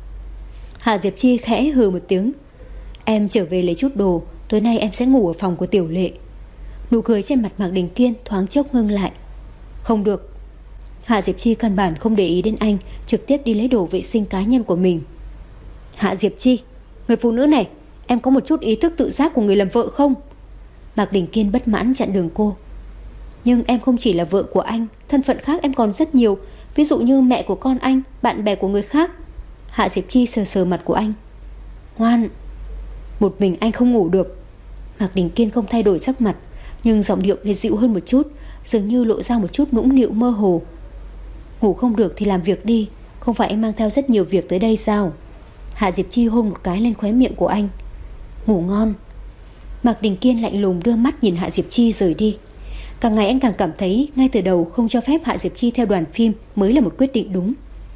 Hạ Diệp Chi khẽ hừ một tiếng: em trở về lấy chút đồ, tối nay em sẽ ngủ ở phòng của Tiểu Lệ. Nụ cười trên mặt Mạc Đình Kiên thoáng chốc ngưng lại. Không được. Hạ Diệp Chi căn bản không để ý đến anh, trực tiếp đi lấy đồ vệ sinh cá nhân của mình. Hạ Diệp Chi, người phụ nữ này, em có một chút ý thức tự giác của người làm vợ không? Mạc Đình Kiên bất mãn chặn đường cô. Nhưng em không chỉ là vợ của anh, thân phận khác em còn rất nhiều, ví dụ như mẹ của con anh, bạn bè của người khác. Hạ Diệp Chi sờ sờ mặt của anh. Ngoan. Một mình anh không ngủ được. Mạc Đình Kiên không thay đổi sắc mặt, nhưng giọng điệu lại dịu hơn một chút, dường như lộ ra một chút nũng nịu mơ hồ. Ngủ không được thì làm việc đi, không phải anh mang theo rất nhiều việc tới đây sao? Hạ Diệp Chi hôn một cái lên khóe miệng của anh. Ngủ ngon. Mạc Đình Kiên lạnh lùng đưa mắt nhìn Hạ Diệp Chi rời đi. Càng ngày anh càng cảm thấy ngay từ đầu không cho phép Hạ Diệp Chi theo đoàn phim mới là một quyết định đúng.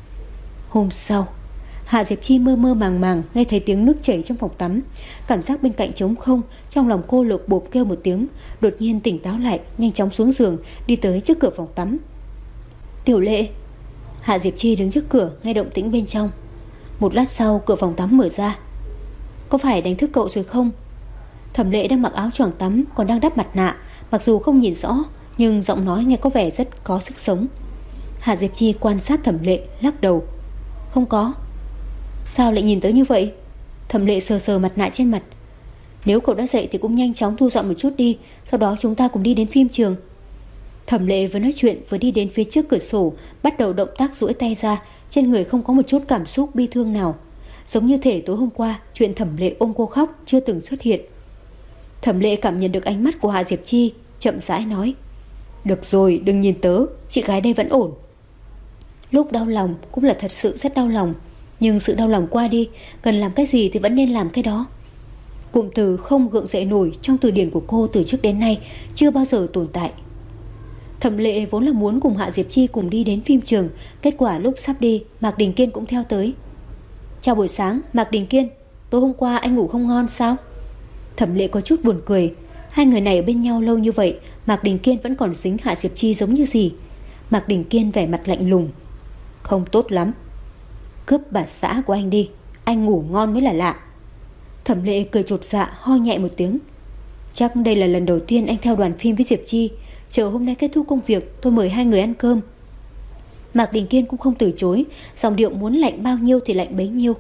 Hôm sau, Hạ Diệp Chi mơ mơ màng màng nghe thấy tiếng nước chảy trong phòng tắm, cảm giác bên cạnh trống không, trong lòng cô lộp bộp kêu một tiếng, đột nhiên tỉnh táo lại, nhanh chóng xuống giường, đi tới trước cửa phòng tắm. Tiểu Lệ. Hạ Diệp Chi đứng trước cửa nghe động tĩnh bên trong. Một lát sau cửa phòng tắm mở ra. Có phải đánh thức cậu rồi không? Thẩm Lệ đang mặc áo choàng tắm, còn đang đắp mặt nạ, mặc dù không nhìn rõ nhưng giọng nói nghe có vẻ rất có sức sống. Hạ Diệp Chi quan sát Thẩm Lệ, lắc đầu. Không có. Sao lại nhìn tới như vậy? Thẩm Lệ sờ sờ mặt nạ trên mặt. Nếu cậu đã dậy thì cũng nhanh chóng thu dọn một chút đi, sau đó chúng ta cùng đi đến phim trường. Thẩm Lệ vừa nói chuyện vừa đi đến phía trước cửa sổ, bắt đầu động tác duỗi tay ra, trên người không có một chút cảm xúc bi thương nào, giống như thể tối hôm qua chuyện Thẩm Lệ ôm cô khóc chưa từng xuất hiện. Thẩm Lệ cảm nhận được ánh mắt của Hạ Diệp Chi, chậm rãi nói: được rồi, đừng nhìn tớ, chị gái đây vẫn ổn. Lúc đau lòng cũng là thật sự rất đau lòng, nhưng sự đau lòng qua đi, cần làm cái gì thì vẫn nên làm cái đó. Cụm từ không gượng dậy nổi trong từ điển của cô từ trước đến nay chưa bao giờ tồn tại. Thẩm Lệ vốn là muốn cùng Hạ Diệp Chi cùng đi đến phim trường, kết quả lúc sắp đi, Mạc Đình Kiên cũng theo tới. Chào buổi sáng, Mạc Đình Kiên, tối hôm qua anh ngủ không ngon sao? Thẩm Lệ có chút buồn cười, hai người này ở bên nhau lâu như vậy, Mạc Đình Kiên vẫn còn dính Hạ Diệp Chi giống như gì. Mạc Đình Kiên vẻ mặt lạnh lùng. Không tốt lắm. Cướp bà xã của anh đi, anh ngủ ngon mới là lạ. Thẩm Lệ cười chột dạ, ho nhẹ một tiếng. Chắc đây là lần đầu tiên anh theo đoàn phim với Diệp Chi, chờ hôm nay kết thúc công việc tôi mời hai người ăn cơm. Mạc Đình Kiên cũng không từ chối, giọng điệu muốn lạnh bao nhiêu thì lạnh bấy nhiêu.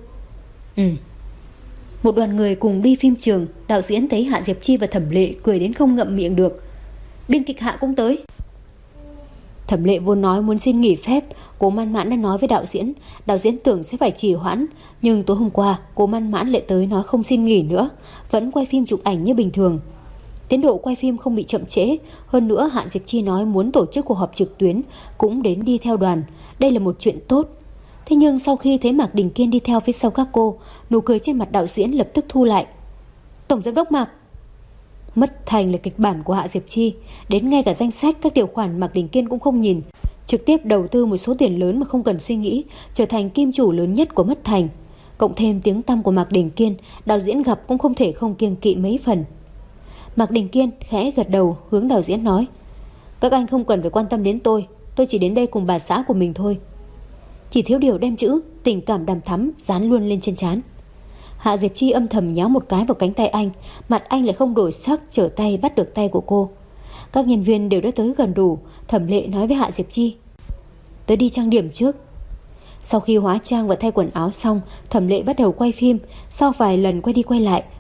Một đoàn người cùng đi phim trường, đạo diễn thấy Hạ Diệp Chi và Thẩm Lệ cười đến không ngậm miệng được. Biên kịch Hạ cũng tới. Thẩm Lệ vốn nói muốn xin nghỉ phép, Cố Man Mãn đã nói với đạo diễn tưởng sẽ phải trì hoãn, nhưng tối hôm qua Cố Man Mãn lại tới nói không xin nghỉ nữa, vẫn quay phim chụp ảnh như bình thường. Tiến độ quay phim không bị chậm trễ, hơn nữa Hạ Diệp Chi nói muốn tổ chức cuộc họp trực tuyến cũng đến đi theo đoàn, đây là một chuyện tốt. Thế nhưng sau khi thấy Mạc Đình Kiên đi theo phía sau các cô, nụ cười trên mặt đạo diễn lập tức thu lại. Tổng giám đốc Mạc. Mất thành là kịch bản của Hạ Diệp Chi, đến ngay cả danh sách các điều khoản Mạc Đình Kiên cũng không nhìn, trực tiếp đầu tư một số tiền lớn mà không cần suy nghĩ, trở thành kim chủ lớn nhất của Mất Thành. Cộng thêm tiếng tăm của Mạc Đình Kiên, đạo diễn gặp cũng không thể không kiêng kỵ mấy phần. Mạc Đình Kiên khẽ gật đầu hướng đạo diễn nói: các anh không cần phải quan tâm đến tôi chỉ đến đây cùng bà xã của mình thôi. Chỉ thiếu điều đem chữ tình cảm đằm thắm dán luôn lên trên trán. Hạ Diệp Chi âm thầm nháo một cái vào cánh tay anh, mặt anh lại không đổi sắc, trở tay bắt được tay của cô. Các nhân viên đều đã tới gần đủ, Thẩm Lệ nói với Hạ Diệp Chi: tới đi trang điểm trước. Sau khi hóa trang và thay quần áo xong, Thẩm Lệ bắt đầu quay phim. Sau vài lần quay đi quay lại,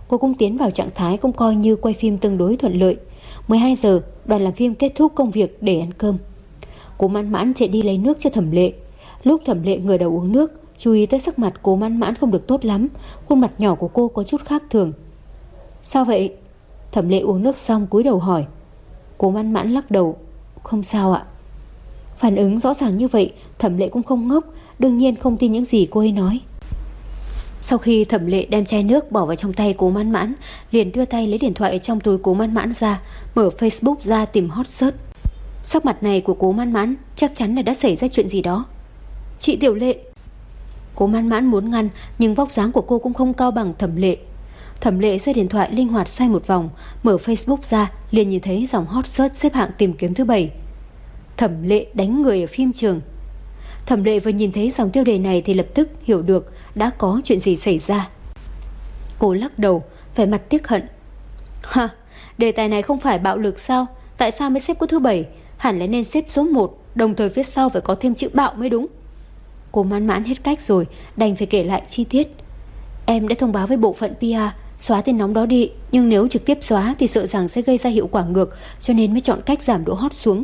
Cô cũng tiến vào trạng thái cũng coi như quay phim tương đối thuận lợi. 12 giờ, đoàn làm phim kết thúc công việc để ăn cơm. Cố Mãn Mãn chạy đi lấy nước cho Thẩm Lệ. Lúc Thẩm Lệ ngửa đầu uống nước, chú ý tới sắc mặt Cố Mãn Mãn không được tốt lắm. Khuôn mặt nhỏ của cô có chút khác thường. Sao vậy? Thẩm Lệ uống nước xong cúi đầu hỏi. Cố Mãn Mãn lắc đầu. Không sao ạ. Phản ứng rõ ràng như vậy, Thẩm Lệ cũng không ngốc, đương nhiên không tin những gì cô ấy nói. Sau khi Thẩm Lệ đem chai nước bỏ vào trong tay Cố Mãn Mãn, liền đưa tay lấy điện thoại ở trong túi Cố Mãn Mãn ra, mở Facebook ra tìm hot search. Sắc mặt này của Cố Mãn Mãn chắc chắn là đã xảy ra chuyện gì đó. Chị Tiểu Lệ. Cố Mãn Mãn muốn ngăn, nhưng vóc dáng của cô cũng không cao bằng Thẩm Lệ. Thẩm Lệ giơ điện thoại linh hoạt xoay một vòng, mở Facebook ra, liền nhìn thấy dòng hot search xếp hạng tìm kiếm thứ 7. Thẩm Lệ đánh người ở phim trường. Thẩm Lệ vừa nhìn thấy dòng tiêu đề này thì lập tức hiểu được đã có chuyện gì xảy ra. Cô lắc đầu, vẻ mặt tiếc hận. Ha, đề tài này không phải bạo lực sao? Tại sao mới xếp có thứ 7? Hẳn là nên xếp số 1, đồng thời phía sau phải có thêm chữ bạo mới đúng. Cô Mãn Mãn hết cách rồi, đành phải kể lại chi tiết. Em đã thông báo với bộ phận PR xóa tin nóng đó đi, nhưng nếu trực tiếp xóa thì sợ rằng sẽ gây ra hiệu quả ngược, cho nên mới chọn cách giảm độ hot xuống.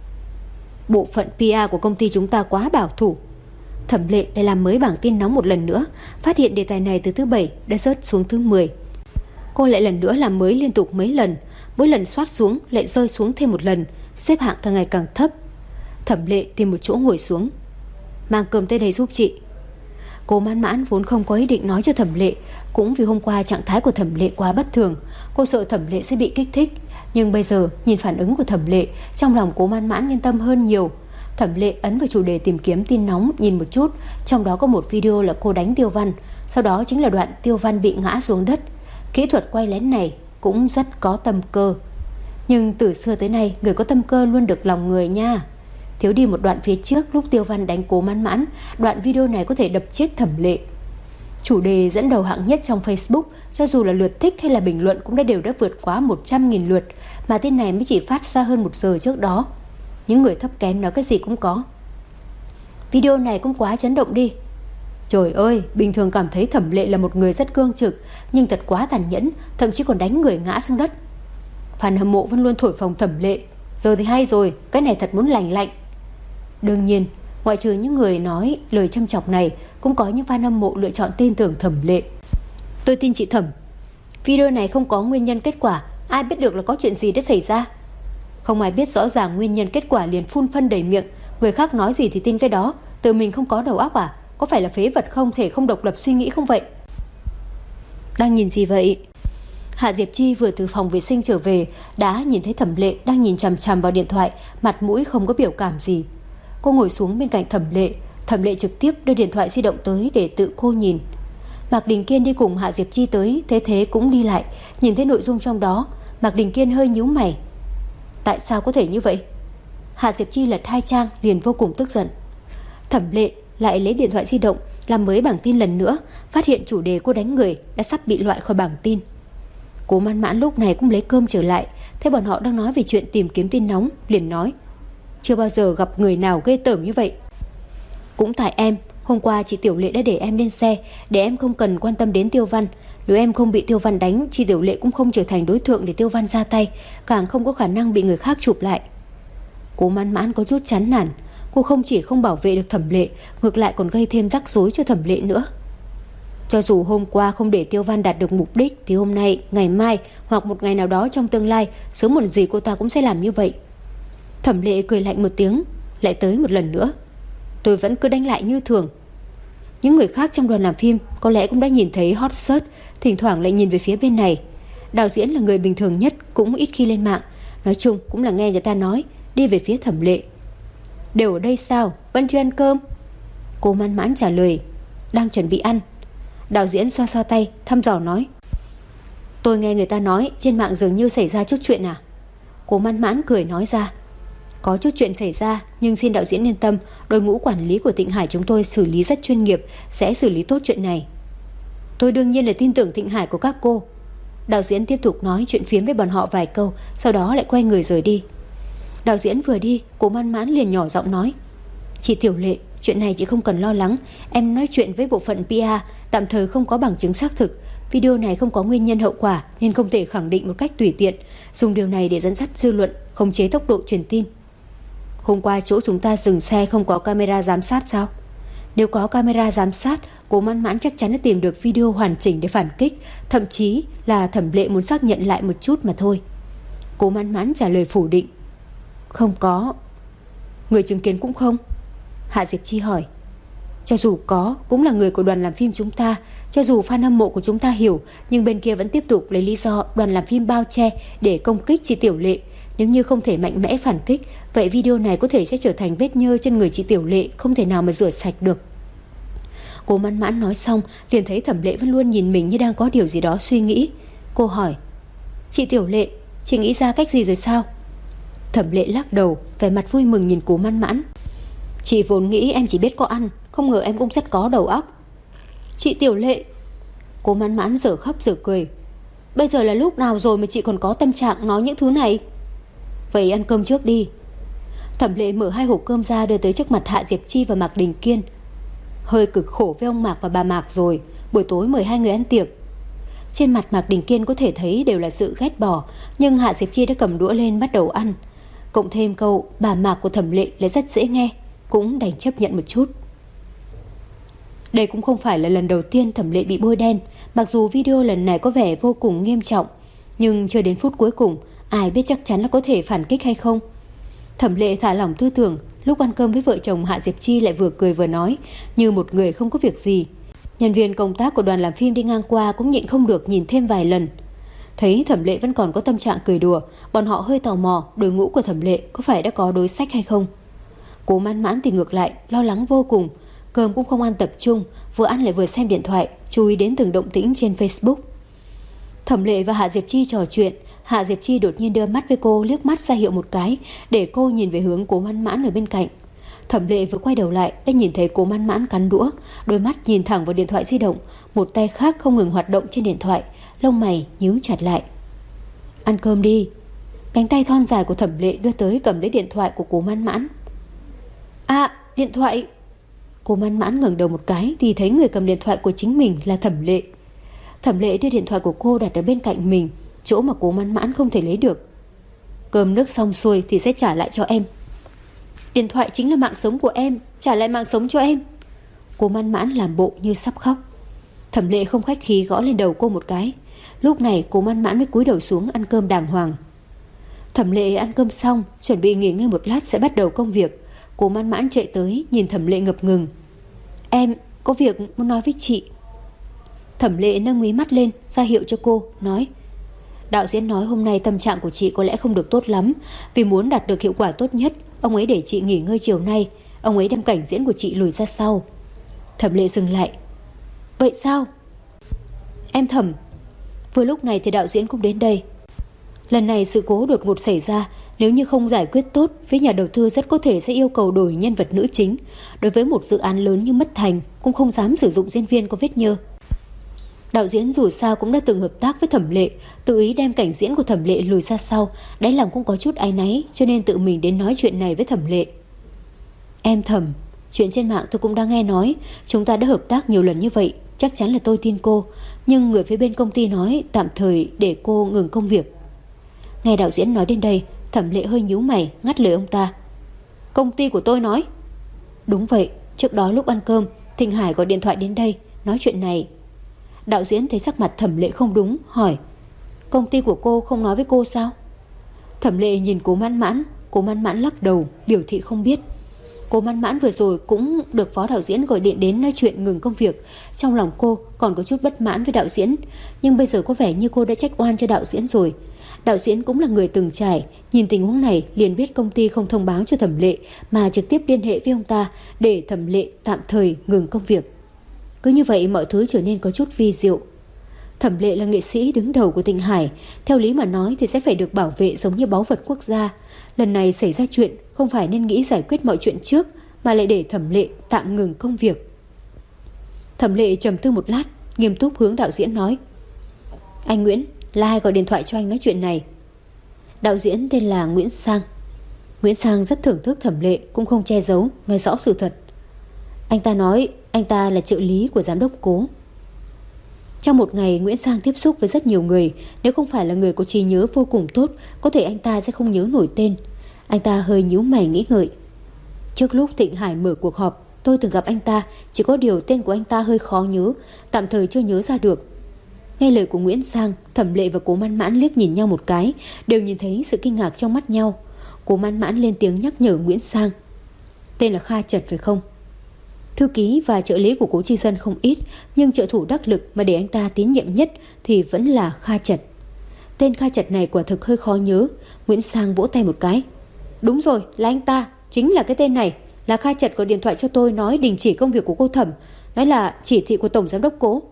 Bộ phận PR của công ty chúng ta quá bảo thủ. Thẩm Lệ lại làm mới bảng tin nóng một lần nữa, phát hiện đề tài này từ thứ 7 đã rớt xuống thứ 10. Cô lại lần nữa làm mới liên tục mấy lần, mỗi lần soát xuống lại rơi xuống thêm một lần, xếp hạng càng ngày càng thấp. Thẩm Lệ tìm một chỗ ngồi xuống. Mang cơm tới đây giúp chị. Cố Mãn Mãn vốn không có ý định nói cho Thẩm Lệ, cũng vì hôm qua trạng thái của Thẩm Lệ quá bất thường, cô sợ Thẩm Lệ sẽ bị kích thích. Nhưng bây giờ nhìn phản ứng của Thẩm Lệ, trong lòng Cố Mãn Mãn yên tâm hơn nhiều. Thẩm Lệ ấn vào chủ đề tìm kiếm tin nóng nhìn một chút, trong đó có một video là cô đánh Tiêu Văn, sau đó chính là đoạn Tiêu Văn bị ngã xuống đất. Kỹ thuật quay lén này cũng rất có tâm cơ. Nhưng từ xưa tới nay, người có tâm cơ luôn được lòng người nha. Thiếu đi một đoạn phía trước lúc Tiêu Văn đánh Cố Mãn Mãn, đoạn video này có thể đập chết Thẩm Lệ. Chủ đề dẫn đầu hạng nhất trong Facebook, cho dù là lượt thích hay là bình luận cũng đều đã vượt quá 100.000 lượt, mà tin này mới chỉ phát ra hơn 1 giờ trước đó. Những người thấp kém nói cái gì cũng có. Video này cũng quá chấn động đi. Trời ơi, bình thường cảm thấy Thẩm Lệ là một người rất cương trực, nhưng thật quá tàn nhẫn, thậm chí còn đánh người ngã xuống đất. Fan hâm mộ vẫn luôn thổi phồng Thẩm Lệ. Giờ thì hay rồi, cái này thật muốn lành lạnh. Đương nhiên, ngoại trừ những người nói lời châm chọc này, cũng có những fan hâm mộ lựa chọn tin tưởng Thẩm Lệ. Tôi tin chị Thẩm. Video này không có nguyên nhân kết quả, ai biết được là có chuyện gì đã xảy ra. Không ai biết rõ ràng nguyên nhân kết quả liền phun phân đầy miệng, người khác nói gì thì tin cái đó, tự mình không có đầu óc à? Có phải là phế vật không thể không độc lập suy nghĩ không vậy? Đang nhìn gì vậy? Hạ Diệp Chi vừa từ phòng vệ sinh trở về, đã nhìn thấy Thẩm Lệ đang nhìn chằm chằm vào điện thoại, mặt mũi không có biểu cảm gì. Cô ngồi xuống bên cạnh Thẩm Lệ trực tiếp đưa điện thoại di động tới để tự cô nhìn. Mạc Đình Kiên đi cùng Hạ Diệp Chi tới, thế cũng đi lại, nhìn thấy nội dung trong đó, Mạc Đình Kiên hơi nhíu mày. Tại sao có thể như vậy? Hạ Diệp Chi lật 2 trang liền vô cùng tức giận. Thẩm Lệ lại lấy điện thoại di động làm mới bảng tin lần nữa, phát hiện chủ đề cô đánh người đã sắp bị loại khỏi bảng tin. Cố Mãn Mãn lúc này cũng lấy cơm trở lại, thấy bọn họ đang nói về chuyện tìm kiếm tin nóng, liền nói: chưa bao giờ gặp người nào ghê tởm như vậy. Cũng tại em, hôm qua chị Tiểu Lệ đã để em lên xe, để em không cần quan tâm đến Tiêu Văn. Nếu em không bị Tiêu Văn đánh, chị Tiểu Lệ cũng không trở thành đối tượng để Tiêu Văn ra tay, càng không có khả năng bị người khác chụp lại. Cố Mãn Mãn có chút chán nản, cô không chỉ không bảo vệ được Thẩm Lệ, ngược lại còn gây thêm rắc rối cho Thẩm Lệ nữa. Cho dù hôm qua không để Tiêu Văn đạt được mục đích, thì hôm nay, ngày mai hoặc một ngày nào đó trong tương lai, sớm muộn gì cô ta cũng sẽ làm như vậy. Thẩm Lệ cười lạnh một tiếng, lại tới một lần nữa. Tôi vẫn cứ đánh lại như thường. Những người khác trong đoàn làm phim có lẽ cũng đã nhìn thấy hot search, thỉnh thoảng lại nhìn về phía bên này. Đạo diễn là người bình thường nhất, cũng ít khi lên mạng, nói chung cũng là nghe người ta nói, đi về phía Thẩm Lệ. Đều ở đây sao? Vẫn chưa ăn cơm? Cô Mãn Mãn trả lời: đang chuẩn bị ăn. Đạo diễn xoa xoa tay, thăm dò nói: tôi nghe người ta nói trên mạng dường như xảy ra chút chuyện à? Cô Mãn Mãn cười nói ra: có chút chuyện xảy ra, nhưng xin đạo diễn yên tâm, đội ngũ quản lý của Thịnh Hải chúng tôi xử lý rất chuyên nghiệp, sẽ xử lý tốt chuyện này. Tôi đương nhiên là tin tưởng Thịnh Hải của các cô. Đạo diễn tiếp tục nói chuyện phiếm với bọn họ vài câu, sau đó lại quay người rời đi. Đạo diễn vừa đi, Cố Mãn Mãn liền nhỏ giọng nói: chị Tiểu Lệ, chuyện này chị không cần lo lắng, em nói chuyện với bộ phận PR, tạm thời không có bằng chứng xác thực, Video này không có nguyên nhân hậu quả nên không thể khẳng định một cách tùy tiện, dùng điều này để dẫn dắt dư luận, khống chế tốc độ truyền tin. Hôm qua chỗ chúng ta dừng xe không có camera giám sát sao? Nếu có camera giám sát, Cố Mãn Mãn chắc chắn đã tìm được video hoàn chỉnh để phản kích, thậm chí là Thẩm Lệ muốn xác nhận lại một chút mà thôi. Cố Mãn Mãn trả lời phủ định. Không có. Người chứng kiến cũng không? Hạ Diệp Chi hỏi. Cho dù có, cũng là người của đoàn làm phim chúng ta. Cho dù fan hâm mộ của chúng ta hiểu, nhưng bên kia vẫn tiếp tục lấy lý do đoàn làm phim bao che để công kích chị Tiểu Lệ. Nếu như không thể mạnh mẽ phản kích, vậy video này có thể sẽ trở thành vết nhơ trên người chị Tiểu Lệ, không thể nào mà rửa sạch được. Cố Mãn Mãn nói xong liền thấy Thẩm Lệ vẫn luôn nhìn mình như đang có điều gì đó suy nghĩ. Cô hỏi, chị Tiểu Lệ, chị nghĩ ra cách gì rồi sao? Thẩm Lệ lắc đầu, vẻ mặt vui mừng nhìn Cố Mãn Mãn. Chị vốn nghĩ em chỉ biết có ăn, không ngờ em cũng rất có đầu óc. Chị Tiểu Lệ. Cố Mãn Mãn dở khóc dở cười. Bây giờ là lúc nào rồi mà chị còn có tâm trạng nói những thứ này? Vậy ăn cơm trước đi. Thẩm Lệ mở 2 hộp cơm ra đưa tới trước mặt Hạ Diệp Chi và Mạc Đình Kiên. Hơi cực khổ với ông Mạc và bà Mạc rồi, buổi tối mời 2 người ăn tiệc. Trên mặt Mạc Đình Kiên có thể thấy đều là sự ghét bỏ, nhưng Hạ Diệp Chi đã cầm đũa lên bắt đầu ăn. Cộng thêm câu bà Mạc của Thẩm Lệ lại rất dễ nghe, cũng đành chấp nhận một chút. Đây cũng không phải là lần đầu tiên Thẩm Lệ bị bôi đen. Mặc dù video lần này có vẻ vô cùng nghiêm trọng, nhưng chưa đến phút cuối cùng, ai biết chắc chắn là có thể phản kích hay không. Thẩm Lệ thả lỏng tư tưởng, lúc ăn cơm với vợ chồng Hạ Diệp Chi lại vừa cười vừa nói, như một người không có việc gì. Nhân viên công tác của đoàn làm phim đi ngang qua cũng nhịn không được nhìn thêm vài lần. Thấy Thẩm Lệ vẫn còn có tâm trạng cười đùa, bọn họ hơi tò mò đội ngũ của Thẩm Lệ có phải đã có đối sách hay không. Cố Mãn Mãn thì ngược lại lo lắng vô cùng, cơm cũng không ăn tập trung, vừa ăn lại vừa xem điện thoại, chú ý đến từng động tĩnh trên Facebook. Thẩm Lệ và Hạ Diệp Chi trò chuyện, Hạ Diệp Chi đột nhiên đưa mắt với cô, liếc mắt ra hiệu một cái để cô nhìn về hướng Cố Mãn Mãn ở bên cạnh. Thẩm Lệ vừa quay đầu lại đã nhìn thấy Cố Mãn Mãn cắn đũa, đôi mắt nhìn thẳng vào điện thoại di động, một tay khác không ngừng hoạt động trên điện thoại, lông mày nhíu chặt lại. Ăn cơm đi. Cánh tay thon dài của Thẩm Lệ đưa tới cầm lấy điện thoại của Cố Mãn Mãn. À, điện thoại. Cố Mãn Mãn ngẩng đầu một cái thì thấy người cầm điện thoại của chính mình là Thẩm Lệ. Thẩm Lệ đưa điện thoại của cô đặt ở bên cạnh mình, chỗ mà Cố Mãn Mãn không thể lấy được. Cơm nước xong xuôi thì sẽ trả lại cho em. Điện thoại chính là mạng sống của em, trả lại mạng sống cho em. Cố Mãn Mãn làm bộ như sắp khóc. Thẩm Lệ không khách khí gõ lên đầu cô một cái. Lúc này Cố Mãn Mãn mới cúi đầu xuống ăn cơm đàng hoàng. Thẩm Lệ ăn cơm xong, chuẩn bị nghỉ ngơi một lát sẽ bắt đầu công việc. Cố Mãn Mãn chạy tới nhìn Thẩm Lệ ngập ngừng. Em có việc muốn nói với chị. Thẩm Lệ nâng mí mắt lên ra hiệu cho cô, nói: Đạo diễn nói hôm nay tâm trạng của chị có lẽ không được tốt lắm. Vì muốn đạt được hiệu quả tốt nhất, ông ấy để chị nghỉ ngơi chiều nay. Ông ấy đem cảnh diễn của chị lùi ra sau. Thẩm Lệ dừng lại. Vậy sao? Em Thẩm, vừa lúc này thì đạo diễn cũng đến đây. Lần này sự cố đột ngột xảy ra, nếu như không giải quyết tốt, phía nhà đầu tư rất có thể sẽ yêu cầu đổi nhân vật nữ chính. Đối với một dự án lớn như Mất Thành, cũng không dám sử dụng diễn viên có vết nhơ. Đạo diễn dù sao cũng đã từng hợp tác với Thẩm Lệ, tự ý đem cảnh diễn của Thẩm Lệ lùi ra sau, đáy lòng cũng có chút áy náy, cho nên tự mình đến nói chuyện này với Thẩm Lệ. Em Thẩm, chuyện trên mạng tôi cũng đã nghe nói, chúng ta đã hợp tác nhiều lần như vậy, chắc chắn là tôi tin cô, nhưng người phía bên công ty nói tạm thời để cô ngừng công việc. Nghe đạo diễn nói đến đây, Thẩm Lệ hơi nhíu mày ngắt lời ông ta. Công ty của tôi nói? Đúng vậy, trước đó lúc ăn cơm, Thịnh Hải gọi điện thoại đến đây nói chuyện này. Đạo diễn thấy sắc mặt Thẩm Lệ không đúng, hỏi: Công ty của cô không nói với cô sao? Thẩm Lệ nhìn Cố Mãn Mãn, Cố Mãn Mãn lắc đầu, biểu thị không biết. Cố Mãn Mãn vừa rồi cũng được phó đạo diễn gọi điện đến nói chuyện ngừng công việc. Trong lòng cô còn có chút bất mãn với đạo diễn, nhưng bây giờ có vẻ như cô đã trách oan cho đạo diễn rồi. Đạo diễn cũng là người từng trải, nhìn tình huống này liền biết công ty không thông báo cho Thẩm Lệ mà trực tiếp liên hệ với ông ta để Thẩm Lệ tạm thời ngừng công việc. Cứ như vậy mọi thứ trở nên có chút vi diệu. Thẩm Lệ là nghệ sĩ đứng đầu của Thịnh Hải, theo lý mà nói thì sẽ phải được bảo vệ giống như báu vật quốc gia. Lần này xảy ra chuyện, không phải nên nghĩ giải quyết mọi chuyện trước, mà lại để Thẩm Lệ tạm ngừng công việc. Thẩm Lệ trầm tư một lát, nghiêm túc hướng đạo diễn nói: Anh Nguyễn, là ai gọi điện thoại cho anh nói chuyện này? Đạo diễn tên là Nguyễn Sang. Nguyễn Sang rất thưởng thức Thẩm Lệ, cũng không che giấu, nói rõ sự thật. Anh ta nói anh ta là trợ lý của giám đốc Cố. Trong một ngày, Nguyễn Sang tiếp xúc với rất nhiều người. Nếu không phải là người có trí nhớ vô cùng tốt, có thể anh ta sẽ không nhớ nổi tên. Anh ta hơi nhíu mày nghĩ ngợi. Trước lúc Thịnh Hải mở cuộc họp, tôi từng gặp anh ta, chỉ có điều tên của anh ta hơi khó nhớ, tạm thời chưa nhớ ra được. Nghe lời của Nguyễn Sang, Thẩm Lệ và Cố Mãn Mãn liếc nhìn nhau một cái, đều nhìn thấy sự kinh ngạc trong mắt nhau. Cố Mãn Mãn lên tiếng nhắc nhở Nguyễn Sang. Tên là Kha Trật phải không? Thư ký và trợ lý của Cố Chi Dân không ít, nhưng trợ thủ đắc lực mà để anh ta tín nhiệm nhất thì vẫn là Kha Trật. Tên Kha Trật này quả thực hơi khó nhớ. Nguyễn Sang vỗ tay một cái. Đúng rồi, là anh ta, chính là cái tên này. Là Kha Trật gọi điện thoại cho tôi nói đình chỉ công việc của cô Thẩm, nói là chỉ thị của Tổng Giám đốc Cố.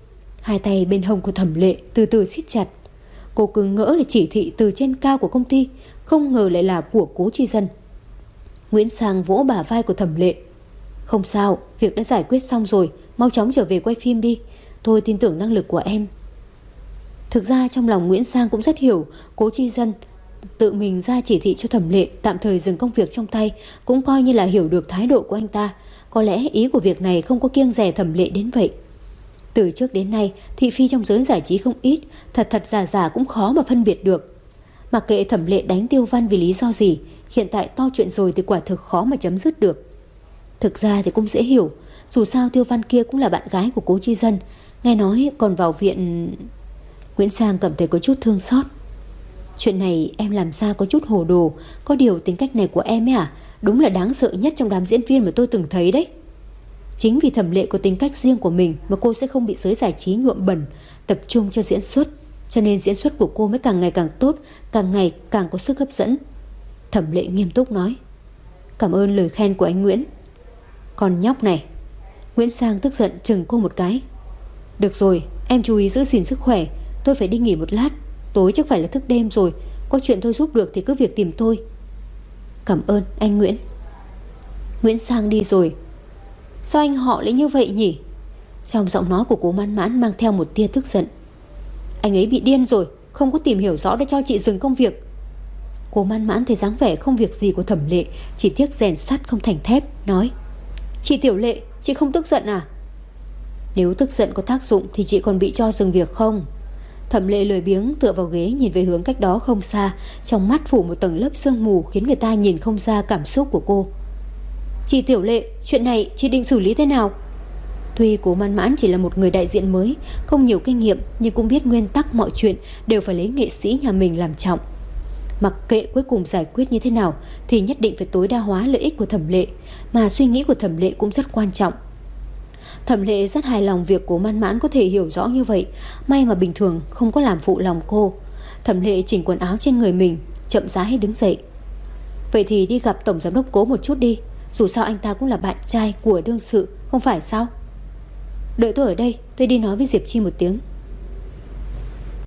Hai tay bên hông của Thẩm Lệ từ từ siết chặt. Cô cứ ngỡ là chỉ thị từ trên cao của công ty, không ngờ lại là của Cố Chi Dân. Nguyễn Sang vỗ bả vai của Thẩm Lệ. Không sao, việc đã giải quyết xong rồi, mau chóng trở về quay phim đi. Tôi tin tưởng năng lực của em. Thực ra trong lòng Nguyễn Sang cũng rất hiểu, Cố Chi Dân tự mình ra chỉ thị cho Thẩm Lệ tạm thời dừng công việc trong tay, cũng coi như là hiểu được thái độ của anh ta. Có lẽ ý của việc này không có kiêng dè Thẩm Lệ đến vậy. Từ trước đến nay, thị phi trong giới giải trí không ít, thật thật giả giả cũng khó mà phân biệt được. Mặc kệ Thẩm Lệ đánh Tiêu Văn vì lý do gì, hiện tại to chuyện rồi thì quả thực khó mà chấm dứt được. Thực ra thì cũng dễ hiểu, dù sao Tiêu Văn kia cũng là bạn gái của Cố Chi Dân, nghe nói còn vào viện. Nguyễn Sang cảm thấy có chút thương xót. Chuyện này em làm sao có chút hồ đồ, có điều tính cách này của em ấy à, đúng là đáng sợ nhất trong đám diễn viên mà tôi từng thấy đấy. Chính vì Thẩm Lệ có tính cách riêng của mình mà cô sẽ không bị giới giải trí nhuộm bẩn, tập trung cho diễn xuất, cho nên diễn xuất của cô mới càng ngày càng tốt, càng ngày càng có sức hấp dẫn. Thẩm Lệ nghiêm túc nói. Cảm ơn lời khen của anh Nguyễn. Còn nhóc này. Nguyễn Sang tức giận chừng cô một cái. Được rồi, em chú ý giữ gìn sức khỏe, tôi phải đi nghỉ một lát, tối chắc phải là thức đêm rồi, có chuyện tôi giúp được thì cứ việc tìm tôi. Cảm ơn anh Nguyễn. Nguyễn Sang đi rồi. Sao anh họ lại như vậy nhỉ? Trong giọng nói của Cố Mãn Mãn mang theo một tia tức giận. Anh ấy bị điên rồi, không có tìm hiểu rõ để cho chị dừng công việc. Cố Mãn Mãn thấy dáng vẻ không việc gì của Thẩm Lệ, chỉ tiếc rèn sắt không thành thép, nói. Chị Tiểu Lệ, chị không tức giận à? Nếu tức giận có tác dụng thì chị còn bị cho dừng việc không? Thẩm Lệ lười biếng tựa vào ghế nhìn về hướng cách đó không xa, trong mắt phủ một tầng lớp sương mù khiến người ta nhìn không ra cảm xúc của cô. Chị Tiểu Lệ, chuyện này chị định xử lý thế nào? Tuy Cố Mãn Mãn chỉ là một người đại diện mới, không nhiều kinh nghiệm, nhưng cũng biết nguyên tắc mọi chuyện đều phải lấy nghệ sĩ nhà mình làm trọng. Mặc kệ cuối cùng giải quyết như thế nào thì nhất định phải tối đa hóa lợi ích của Thẩm Lệ, mà suy nghĩ của Thẩm Lệ cũng rất quan trọng. Thẩm Lệ rất hài lòng việc Cố Mãn Mãn có thể hiểu rõ như vậy, may mà bình thường không có làm phụ lòng cô. Thẩm Lệ chỉnh quần áo trên người mình, chậm rãi đứng dậy. Vậy thì đi gặp Tổng Giám đốc Cố một chút đi, dù sao anh ta cũng là bạn trai của đương sự, không phải sao? Đợi tôi ở đây, tôi đi nói với Diệp Chi một tiếng.